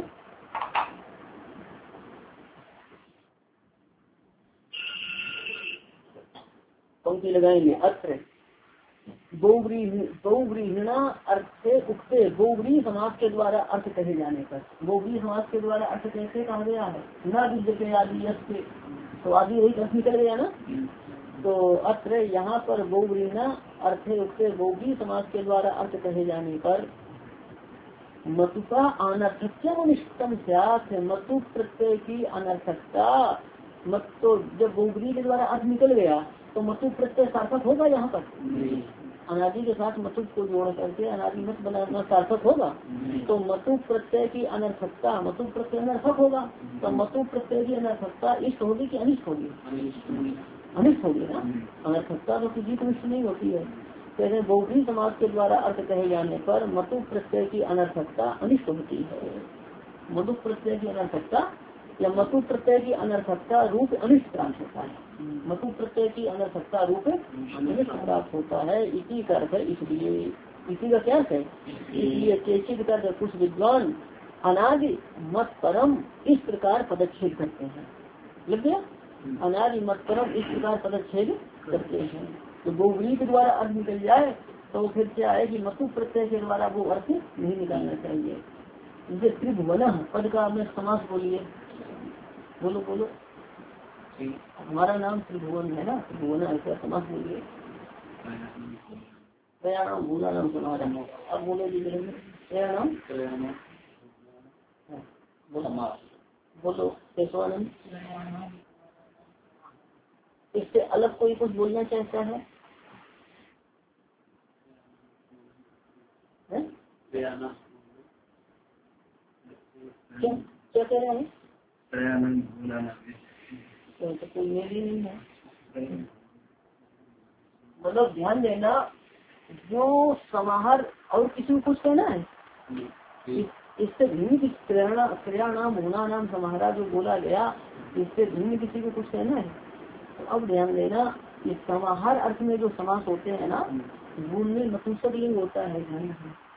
A: पंक्ति लगाएंगे अत्र बहुव्रीहिणा अर्थे उक्ते, बहुव्रीहि समास के द्वारा अर्थ कहे जाने पर, बहुव्रीहि समास के द्वारा अर्थ कैसे कहा गया है न विद्यते आदि यश के, तो आदि रही अर्थ निकल गया ना। तो अत्र यहाँ पर बहुव्रीहिणा अर्थे उक्ते बहुव्रीहि समास के द्वारा अर्थ कहे जाने पर मतु का अनर्थक्यम अनिष्टम स्यात्, मतु प्रत्यय की अनर्थकता, मत तो जब बहुव्रीहि के द्वारा अर्थ निकल गया तो मतु प्रत्यय सार्थक होगा। यहाँ पर अनादि के साथ मतु को जोड़ करके अनादि मत बनाना सार्थक होगा, तो मतु प्रत्यय की अनर्थकता, मतु प्रत्यय अनर्थक होगा, तो मतु प्रत्यय की अनर्थकता इष्ट होगी कि अनिष्ट होगी, अनिष्ट होगी ना। अनर्थकता तो किसी को इष्ट नहीं होती है। कहते बहुव्रीहि समाज के द्वारा अर्थ कहे जाने पर मतु प्रत्यय की अनर्थकता अनिष्ट होती है। मतु प्रत्यय की अनर्थकता या मतु प्रत्यय की अनर्थकता रूप अनिष्ट प्राप्त होता है, मतु प्रत्यय की अनर्थकता रूप अनिष्ट प्राप्त होता है। इसी का अर्थ है, इसलिए इसी का क्या है, इसलिए केचिद का कुछ विद्वान अनादि मत परम इस प्रकार पदच्छेद करते हैं। लग गया, अनादि मत परम इस प्रकार पदच्छेद करते हैं। तो बहुव्रीहि के द्वारा अर्थ निकल जाए तो फिर क्या है कि मतु प्रत्यय के द्वारा वो अर्थ नहीं निकालना चाहिए। जैसे त्रिभुवन पद का आपने समास बोलिए, बोलो बोलो हमारा नाम त्रिभुवन है ना, त्रिभुवन ऐसा समाज बोलिए। प्रयाणाम भूला नाम समारा। अब बोले जी प्रयाणाम बोलो बोलो केशवानंद। इससे अलग कोई कुछ बोलना चाहता है? क्या क्या कह रहे हैं? तो, तो कोई मेरी नहीं है। मतलब ध्यान देना, जो समाहार और किसी को कुछ कहना है इस, इससे भिन्न प्रेरणा प्रेरणा भूना नाम समाहारा जो बोला गया, इससे भिन्न किसी को कुछ कहना है। तो अब ध्यान देना, ये समाहार अर्थ में जो समास होते हैं ना, उनमें नपुंसक लिंग होता है। ध्यान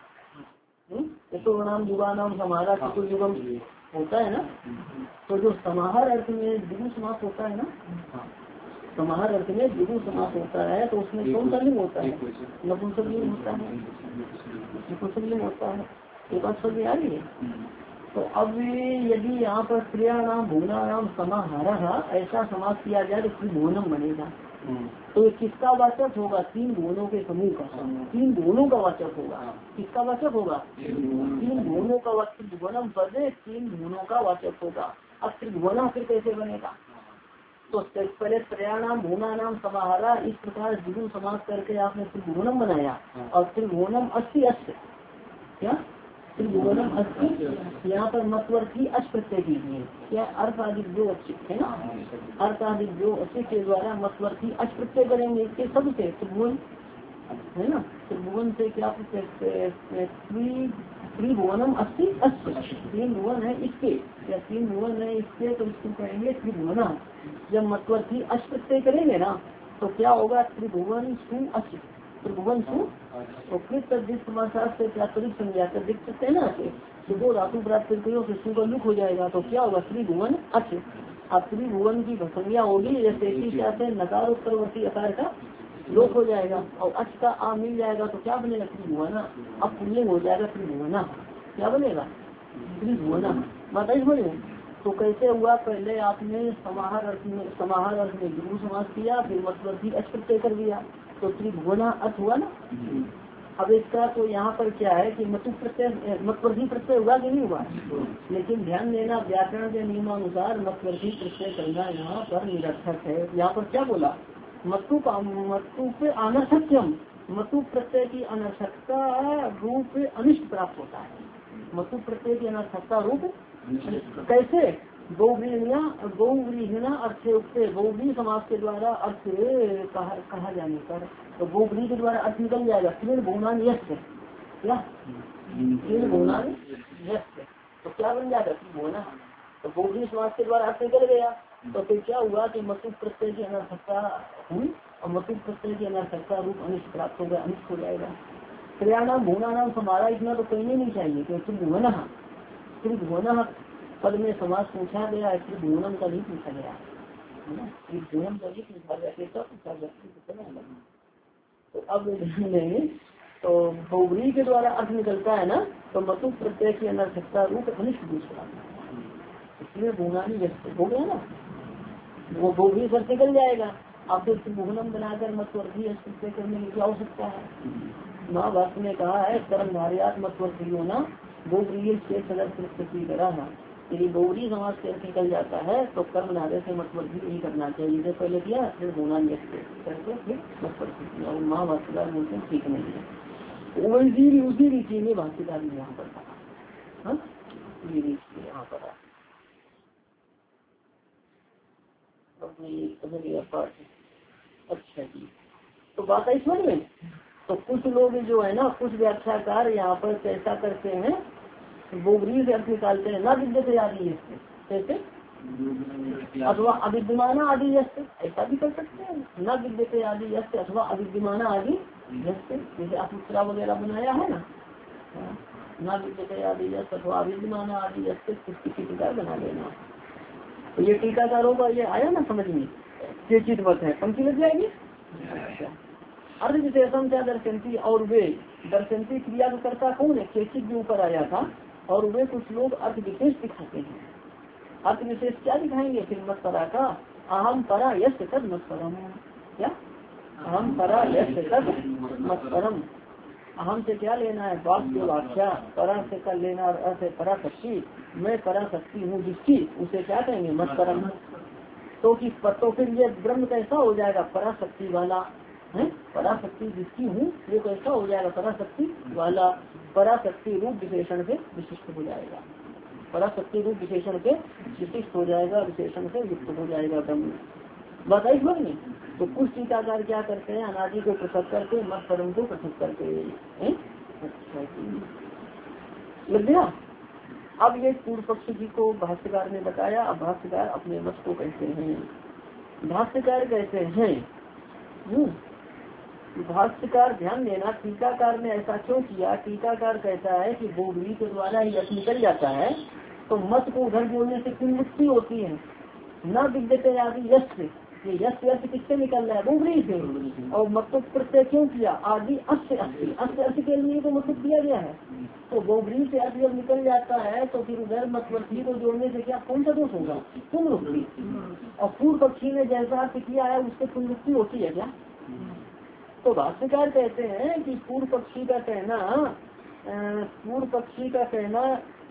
A: तो नाम युवा नाम समाहारा चतुर युगम होता है ना। तो जो समाहार अर्थ में द्विगु समास होता है ना, समाहार अर्थ में द्विगु समास होता है, तो उसमें कौन सा लिंग होता है? नपुंसक लिंग होता है, नपुंसक लिंग होता है। ये बात समझ में आ रही है? तो अब यदि यहाँ पर क्रिया नाम भूना नाम समाहारा ऐसा समास किया जाए तो त्रिभुवनम बनेगा। तो ये किसका वाचक होगा? तीन भुवनों के समूह का, तीन भुवनों का वाचक होगा। किसका वाचक होगा? तीन भुवनों का वाचक। त्रिभुवनम पद तीन भुवनों का वाचक होगा। अब त्रिभुवना फिर कैसे बनेगा? तो पहले प्रयाणाम भूना नाम समाहारा इस प्रकार द्विगु समास करके आपने त्रिभुवनम बनाया, और त्रिभुवनम अस्सी अस्त क्या त्रिभुवनम अस्सी, यहाँ पर मत्वर्थी अच प्रत्यय कीजिए। क्या अर्थ आदि जो अच्छे है ना, अर्थ आदि जो अच्छे के द्वारा मत्वर्थी अच प्रत्यय करेंगे के सब से त्रिभुवन है ना। त्रिभुवन से क्या त्रिभुवनम अस्सी अस्सी, तीन भुवन है इसके, या तीन भुवन है इसके, तो इसको कहेंगे त्रिभुवना। जब मत्वर्थी अच प्रत्यय करेंगे ना तो क्या होगा? त्रिभुवन सु अच, त्रिभुवन सु। तो फिर तद्धित समासार से क्या त्रिक संज्ञा कर देख सकते हैं ना, तो दो धातु प्राप्त करके हो सु का लुक हो जाएगा। तो क्या होगा? त्रिभुवन अच। अब त्रिभुवन की संज्ञा होगी जैसे कि क्या से नकार उत्तरवर्ती आकार का लोक हो जाएगा, और अच का आ मिल जाएगा तो क्या बनेगा? त्रिभुवना। अब पुल्लिंग हो जाएगा त्रिभुवना। क्या बनेगा? त्रिभुवना। बताइए बोले तो कैसे हुआ? पहले आपने समाहार अर्थ में समाहार अर्थ में द्विगु समास किया, फिर मत्वर्थी अच प्रत्यय कर दिया, तो त्रिभुवना अर्थ हुआ ना। अब इसका तो यहाँ पर क्या है कि मतु प्रत्यय मत्वर्थी प्रत्यय हुआ कि नहीं हुआ? लेकिन ध्यान देना, व्याकरण के नियमानुसार मत्वर्थी प्रत्यय करना यहाँ पर निरर्थक है। यहाँ पर क्या बोला? मतु का मतु पे अनर्थक्यम, मतु प्रत्यय की अनर्थकता रूप अनिष्ट प्राप्त होता है। मतु प्रत्यय की अनर्थकता रूप कैसे? गौव्रीहिना गौव्रीहिना अर्थ उक्ते, गौव्री समाज के द्वारा अर्थ कहा, कहा जाने पर तो गौव्री के द्वारा अर्थ निकल जाएगा। तीन भुवनान यश क्या तीन भुवनान यश, तो क्या बन जाएगा? भुवना। तो गौव्री समाज के द्वारा अर्थ निकल गया, तो फिर क्या हुआ कि मतु प्रत्यय की अनर्थकता हुई, और मतु प्रत्यय की अनर्थकता रूप अनिष्ट प्राप्त हो गया, अनिष्ट हो जाएगा। क्रियाणाम भूना नाम समारा इतना तो कहने नहीं चाहिए, क्योंकि त्रिभुवन त्रिभुवन पद में समाज पूछा गया, त्रिभुवनम का भी पूछा गया है ना, त्रिभुवन का भी पूछा गया, कैसा पूछा गया? तो अब नहीं, तो गौरी के द्वारा अर्थ निकलता है ना, तो मतु प्रत्यय की अनर्थकता रूप अनिष्ट दूसरा, इसलिए भूनानी व्यस्त हो गया ना, वो गौरी से निकल जाएगा। आप फिर त्रिभुवनम बनाकर मतवर्थी प्रत्यय करने की क्या हो सकता है? महाभारत में कहा है कर्म धारियात मतवर्थी होना गौरी से सदर प्रस्तुति करा है। यदि गौरी समाज से निकल जाता है तो कर्म धारे से मतवर्थी नहीं करना चाहिए, जैसे पहले किया फिर भूनानी करके फिर मतवर्थी, और महाभाष्यकार बोलते हैं ठीक नहीं है। वही उसी रीति में भाष्यकार ने यहाँ पर कहा, ये रीति यहाँ पर अच्छा जी। तो बात है समझ में। तो कुछ लोग जो है ना, कुछ व्याख्याकार यहाँ पर कैसा करते हैं, गोबरी से अर्थ निकालते हैं, ना विद्यते आदि यस्ते, कैसे अथवा अविद्यमाना आदि यस्ते, ऐसा भी कर सकते हैं, ना विद्यते आदि यस्ते अथवा अविद्यमाना आदि यस्ते, जैसे अपुत्रा वगैरह बनाया है ना, ना विद्यते आदि यस्ते अथवा अविद्यमाना आदि यस्ते, किसी टीका बना लेना। तो ये टीकाकारों का ये आया ना समझ में, ये चित मत है, पंक्ति लग जाएगी। अर्थ विशेषण क्या दर्शनती, और वे दर्शनती क्रिया को करता कौन है? केचित के ऊपर आया था, और वे कुछ लोग अर्थ विशेष दिखाते हैं। अर्थ विशेष क्या दिखाएंगे? फिर मत परा का अहम परा यस्य तद मत्परम, क्या अहम परा यस्य तद मत्परम, अहम से क्या लेना है, वाक्य व्याख्या, परा से कर लेना अर्थ है पराशक्ति, मैं पराशक्ति हूँ जिसकी, उसे क्या कहेंगे मत्परम। तो कि तो फिर ये ब्रह्म कैसा हो जाएगा, पराशक्ति वाला है, पराशक्ति जिसकी हूँ ये कैसा हो जाएगा, पराशक्ति वाला, पराशक्ति रूप विशेषण से विशिष्ट हो जाएगा, पराशक्ति रूप विशेषण से विशिष्ट हो जाएगा, विशेषण से युक्त हो जाएगा ब्रह्म। बात आई समझ में। तो कुछ टीकाकार क्या करते हैं, अनादि को पृथक करके मत परम को पृथक करके हैं? अच्छा लग गया। अब ये पूर्व पक्ष जी को भाष्यकार ने बताया, अब भाष्यकार अपने मत को कहते हैं, भाष्यकार कहते हैं भाष्यकार ध्यान देना, टीकाकार ने ऐसा क्यों किया, टीकाकार कहता है कि बोधवी के द्वारा ही यश निकल जाता है, तो मत को उधर जोड़ने से किन मुक्ति होती है, न विद्यते आदि यश से, ये यश यश किससे निकल रहा है, बोधवी से, और मत को प्रत्यय क्यों किया, आदि अस्य अस्थि, अस्य अस्थि के लिए तो मतलब दिया गया है, तो बोधवी से अर्थ जब निकल जाता है तो फिर उधर मतवर्ती को जोड़ने से क्या कौन सा दोष होगा, पुनरुक्ति, और पूर्व पक्षी ने जैसा अर्थ किया है उससे पुनरुक्ति होती है क्या। तो भाष्यकार कहते हैं कि पूर्व पक्षी का कहना, पूर्व पक्षी का कहना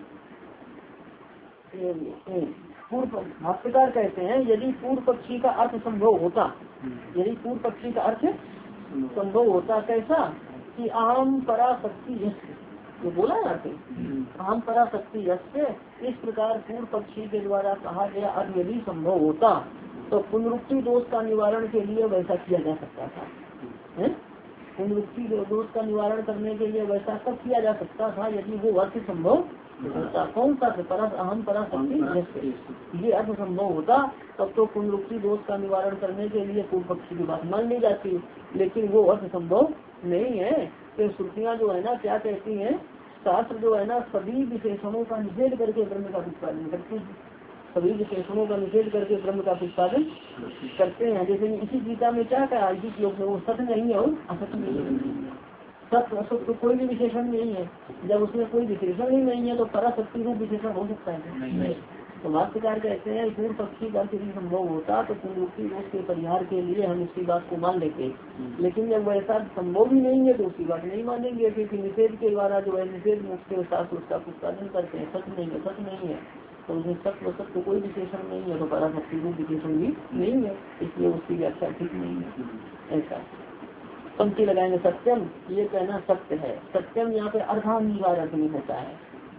A: पूर्व भाष्यकार कहते हैं यदि पूर्व पक्षी का अर्थ संभव होता, यदि पूर्व पक्षी का अर्थ संभव होता कैसा कि अहम पराशक्ति यश, जो बोला ना थे अहम पराशक्ति यश, इस प्रकार पूर्व पक्षी के द्वारा कहा गया अर्थ यदि संभव होता तो पुनरुक्ति दोष का निवारण के लिए वैसा किया जा सकता था, पुनरुक्ति दोष का निवारण करने के लिए वैसा सब किया जा सकता था यदि वो अर्थ संभव होता। कौन सा परस अहम पराशक्ति ये अर्थ संभव होता, तब तो पुनरुक्ति दोष का निवारण करने के लिए पूर्व पक्षी की बात मान ली जाती, लेकिन वो अर्थ संभव नहीं है। तो श्रुतियाँ जो है ना क्या कहती हैं, शास्त्र जो है ना सभी विशेषणों का निषेध करके ब्रह्म का प्रतिपादन करते हैं, सभी विशेषणों का निषेध करके ब्रह्म का प्रतिपादन करते हैं। जैसे इसी गीता में क्या कहा, इसी श्लोक में वो सत्य नहीं है और असत्य नहीं है, सत्य असत्य तो कोई भी विशेषण नहीं है, जब उसमें कोई विशेषण ही नहीं है तो पराशक्ति रूप विशेषण हो सकता है। तो भाष्यकार कहते हैं पूर्व पक्षी का यदि संभव होता तो पुनरुक्ति दोष के परिहार के लिए हम उसकी बात को मान लेते, लेकिन जब वैसा संभव ही नहीं है तो उसकी बात नहीं मानेंगे, क्योंकि निषेध के द्वारा जो है निषेध मुक्त के साथ उसका प्रतिपादन करते हैं, सत्य नहीं है सत्य नहीं है, तो उसमें सत्य सत्य कोई विशेषण नहीं है तो पराशक्ति रूप विशेषण भी नहीं है, इसलिए उसकी व्याख्या ठीक नहीं है। ऐसा पंक्ति लगाएंगे सत्यम, ये कहना सत्य है, सत्यम यहाँ पे अर्धांगीकार नहीं होता है।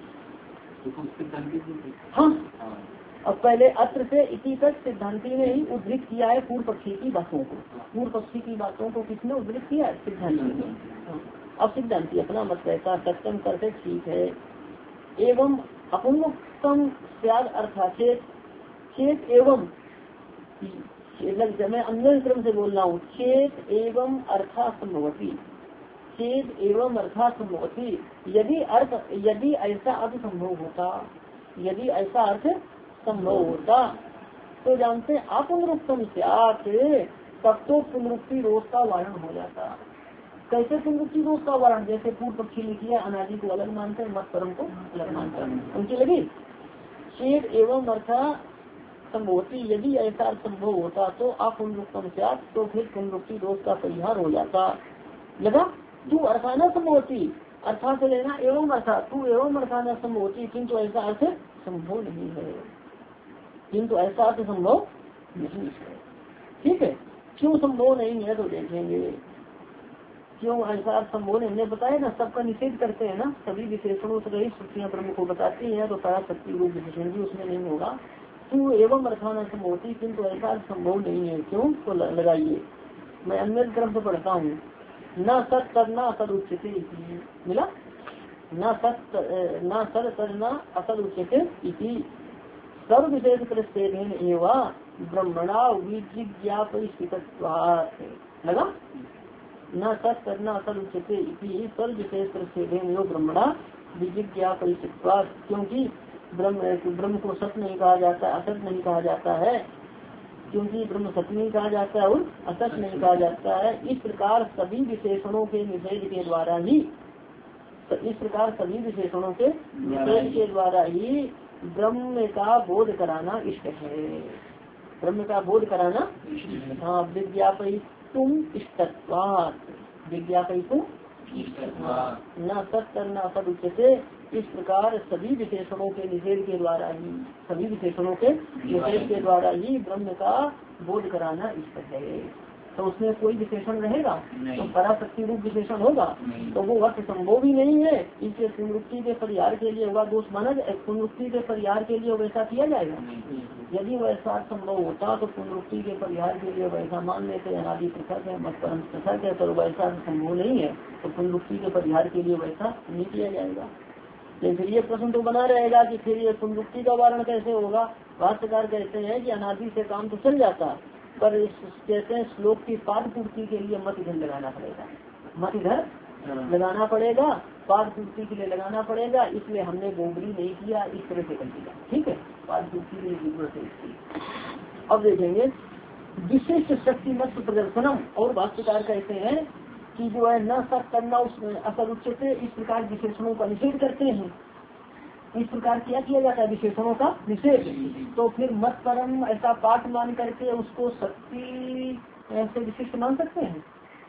A: हाँ अब पहले अत्र से इसी तक सिद्धांति ने ही उद्धृत किया है पूर्व पक्षी की बातों को, पूर्व पक्षी की बातों को किसने उद्धृत किया है, सिद्धांति ने। अब सिद्धांति अपना मत कहता सत्यम करते ठीक है, एवं अपुनोक्तम स्याद अर्थाचेत, चेत एवं मैं अन्य क्रम से बोल रहा हूँ, चेत एवं अर्था संभवती, चेत एवं अर्था संभवती, यदि अर्थ यदि ऐसा अर्थ संभव होता, यदि ऐसा अर्थ संभव होता तो जानते अपुनरुक्तम स्यात्, तब तो पुनरुक्ति दोष का वारण हो जाता। कैसे पुनरुक्ति दोष का वारण, जैसे पूर्व पक्षी ने किया अनादि को अलग मानकर मत परम को अलग मानकर, उनकी लगी चेत एवं अर्था संभवती, यदि ऐसा संभव होता तो अपुनरुक्तम स्यात्, तो फिर पुनरुक्ति दोष का परिहार हो जाता। लगा तू अर्थाना संभवती, अर्था से लेना एवं अर्था, तू एवं अर्थाना संभवती, किंतु ऐसा अर्थ संभव नहीं है, किंतु ऐसा अर्थ संभव नहीं है। ठीक है, क्यों संभव नहीं है तो देखेंगे, क्यों ऐसा अर्थ संभव नहीं, हमने बताया ना सबका निषेध करते हैं ना, सभी विशेषणों से रही श्रुतियाँ ब्रह्म को बताती है, तो पराशक्ति रूप विशेषण भी उसमें नहीं होगा। तू एवं अर्थान संभवती, किंतु ऐसा संभव नहीं है, क्यों तो लगाइए, मैं अन्य क्रम से पढ़ता हूँ, न सत करना असद उच्चते मिला, न सत न सत करना असद उच्चते इति सर्व विशेष प्रत्येन एवं ब्रह्मणा विज्ञापितत्वात्, लगा न सत करना असद उच्चते इति सर्व विशेष प्रत्येन एवं ब्रह्मणा विज्ञापितत्वात्, क्योंकि ब्रह्म ब्रह्म को सत्य नहीं कहा जाता, असत नहीं कहा जाता है, क्योंकि ब्रह्म सत्य नहीं कहा जाता और असत नहीं कहा जाता है। इस प्रकार सभी विशेषणों के निषेध के द्वारा ही, इस प्रकार सभी विशेषणों के निषेध के द्वारा ही ब्रह्म का बोध कराना इष्ट है। ब्रह्म का बोध कराना। हाँ, विज्ञापयितुम इष्टत्वात्, विज्ञापयितुम न सत्तर न सद उच्यते। इस प्रकार सभी विशेषणों के निषेध के द्वारा ही, सभी विशेषणों के निषेध के द्वारा ही ब्रह्म का बोध कराना इष्ट है। तो उसमें कोई विशेषण रहेगा तो पराशक्ति रूप विशेषण होगा तो वो वक्त संभव ही नहीं है। इसके पुनरुक्ति के परिहार के लिए वह दोष माना जाए, पुनरुक्ति के परिहार के लिए वैसा किया जाएगा। यदि वैसा संभव होता तो पुनरुक्ति के परिहार के लिए वैसा मान लेते अनादि पृथक है, मत परम पृथक है, तो वैसा संभव नहीं है तो पुनरुक्ति के परिहार के लिए वैसा नहीं किया जाएगा। लेकिन फिर ये प्रश्न तो बना रहेगा कि फिर ये पुनरुक्ति का वारण कैसे होगा। भाष्यकार कहते हैं कि अनादि से काम तो चल जाता, पर कहते हैं श्लोक की पाठ पूर्ति के लिए मत इधर लगाना पड़ेगा, मत इधर लगाना पड़ेगा, पाठ पूर्ति के लिए लगाना पड़ेगा। इसलिए हमने गोबरी नहीं किया, इस तरह से कर दिया। ठीक है, पाठ पूर्ति की जरूरत है इसकी। अब देखेंगे विशिष्ट शक्ति मत प्रदर्शनम। और भाष्यकार कहते हैं कि जो है न सत करना उसमें असल उच्च से इस प्रकार विशेषणों का निषेध करते हैं। इस प्रकार क्या किया जाता है विशेषणों का निषेध। तो फिर मत परम ऐसा पाठ मान करके उसको शक्ति ऐसे विशिष्ट मान सकते हैं।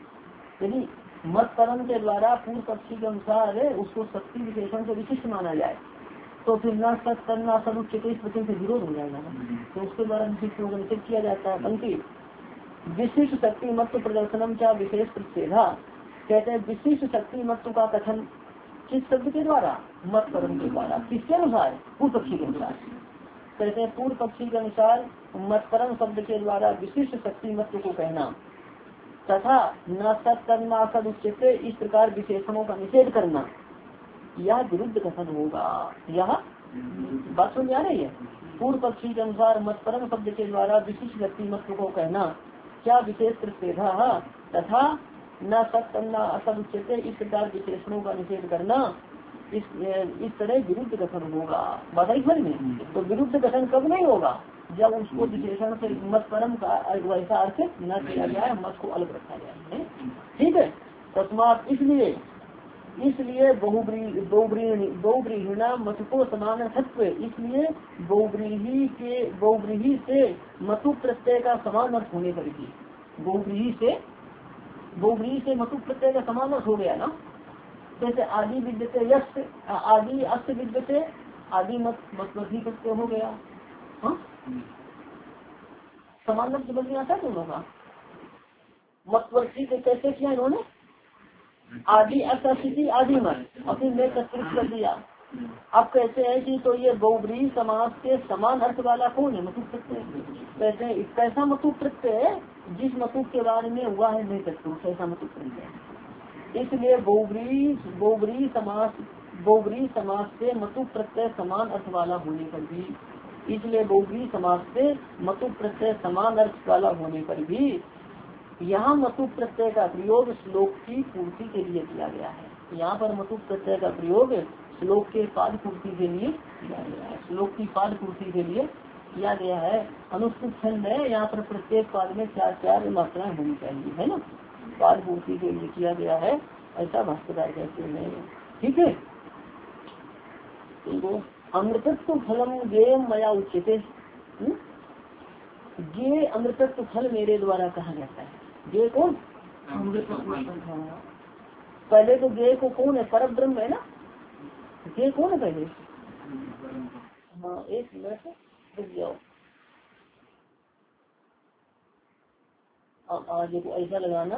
A: यदि मत परम के द्वारा पूर्व पक्षी के अनुसार उसको शक्ति विशेषण से विशिष्ट माना जाए तो फिर न सत करना असल उच्च इस वचन से विरोध हो जाएगा। तो उसके द्वारा विशिष्टों का निषेध किया जाता है। पंक्ति विशिष्ट शक्ति मत्व प्रदर्शनम क्या विशेष प्रतिषेधा। कहते हैं विशिष्ट शक्ति मत्व का कथन किस शब्द के द्वारा, मत परम के द्वारा। किसके अनुसार, पूर्व पक्षी के अनुसार। कहते हैं पूर्व पक्षी के अनुसार मत परम शब्द के द्वारा विशिष्ट शक्ति मत्व को कहना तथा न सत करना सद उच्चते इस प्रकार विशेषणों का निषेध करना, यह विरुद्ध कथन होगा। यह बात समझ आ रही है। पूर्व पक्षी के अनुसार मत परम शब्द के द्वारा विशिष्ट शक्ति मत्व को कहना क्या विशेष प्रतिषेधा तथा न सत करना असद उच्चते इस प्रकार विशेषणों का निषेध करना, इस इस तरह विरुद्ध कथन होगा। बताइए घर में तो विरुद्ध कथन कब नहीं होगा, जब उसको विशेषण से मत परम का वैसा अर्थ न किया जाए, मत को अलग रखा जाए। ठीक है, तस्मात इसलिए इसलिए बहुब्रीहिणा मत को समान सत्व, इसलिए बहुब्रीही के बहुब्रीही से मतु प्रत्यय का समान अर्थ होने पर भी, बहुब्रीही से बहुब्रीही से मतु प्रत्यय का समान अर्थ हो गया ना। जैसे आदि विद्यते यश, आदि अस्त विद्यते, आदि मत मतवर्थी प्रत्यय हो गया। हाँ, समान अर्थ समझ में आता है दोनों का। मतवर्थी के कैसे किया इन्होंने, आदि अस्थिति आदि मत, अपनी में तत्कृत कर दिया। अब कहते हैं कि तो ये बहुब्रीही समास के समान अर्थ वाला कौन है, मतु प्रत्यय। कहते हैं कैसा मतु प्रत्यय, जिस मतु के बारे में हुआ है नहीं तत्कृत, ऐसा मतु प्रत्यय। इसलिए बहुब्रीही बहुब्रीही समास बहुब्रीही समास से मतु प्रत्यय समान अर्थ वाला होने पर भी, इसलिए बहुब्रीही समास से मतु प्रत्यय समान अर्थ वाला होने पर भी यहाँ मतु प्रत्यय का प्रयोग श्लोक की पूर्ति के लिए किया गया है। यहाँ पर मतु प्रत्यय का प्रयोग श्लोक के पाद पूर्ति के लिए किया गया है, श्लोक की पाद पूर्ति के लिए किया गया है। अनुष्ठित छंद है, यहाँ पर प्रत्येक पाद में चार चार मात्राएं होनी चाहिए, है ना, पाद पूर्ति के लिए किया गया है, ऐसा भाष्यकार कहते हैं। ठीक है, तो अमृतत्व फलम गे मया उच्यते, गे अमृतत्व फल मेरे द्वारा कहा जाता है। गे कौन, पहले तो गे को कौन है, पर ब्रह्म है ना। गे कौन है पहले, हाँ एक मिनट रुक जाओ। अब आज को ऐसा लगाना,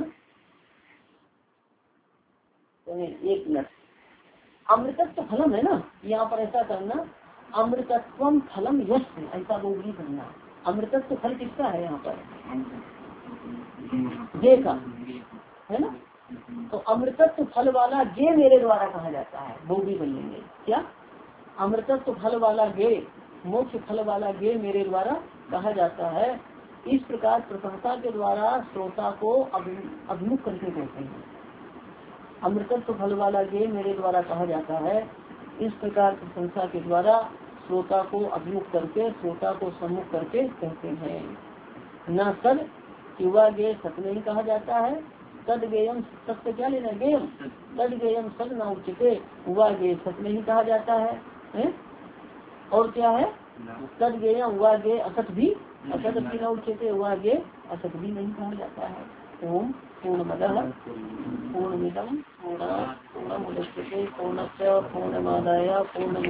A: एक मिनट। अमृतत्व फलम है ना, यहाँ पर ऐसा करना, अमृतत्वम फलम यश, ऐसा बोली करना। अमृतत्व फल किसका है यहाँ पर, गे का है ना। तो अमृतत्व फल वाला गे मेरे द्वारा कहा जाता है, वो भी बनेंगे क्या, अमृतत्व फल वाला गे, मोक्ष फल वाला गे मेरे द्वारा कहा जाता है। इस प्रकार प्रशंसा के द्वारा श्रोता को अभिमुख करके कहते हैं। अमृतत्व फल वाला गे मेरे द्वारा कहा जाता है, इस प्रकार प्रशंसा के द्वारा श्रोता को अभिमुख करके, श्रोता को सम्मुख करके कहते हैं। न सद युवा गे सत नहीं कहा जाता है, तद गेयम सत्य क्या लेना, गेयम तद गेयम सद न उच्चते, हुआ गे सत नहीं कहा जाता है, है? और क्या है, तद गे वह गे असत भी असत भी न उच्चते वह गे असत भी नहीं कहा जाता है। ओम पूर्णमदः पूर्णमिदं पूर्णात् पूर्णमुदच्यते पूर्णस्य पूर्णमादाय पूर्ण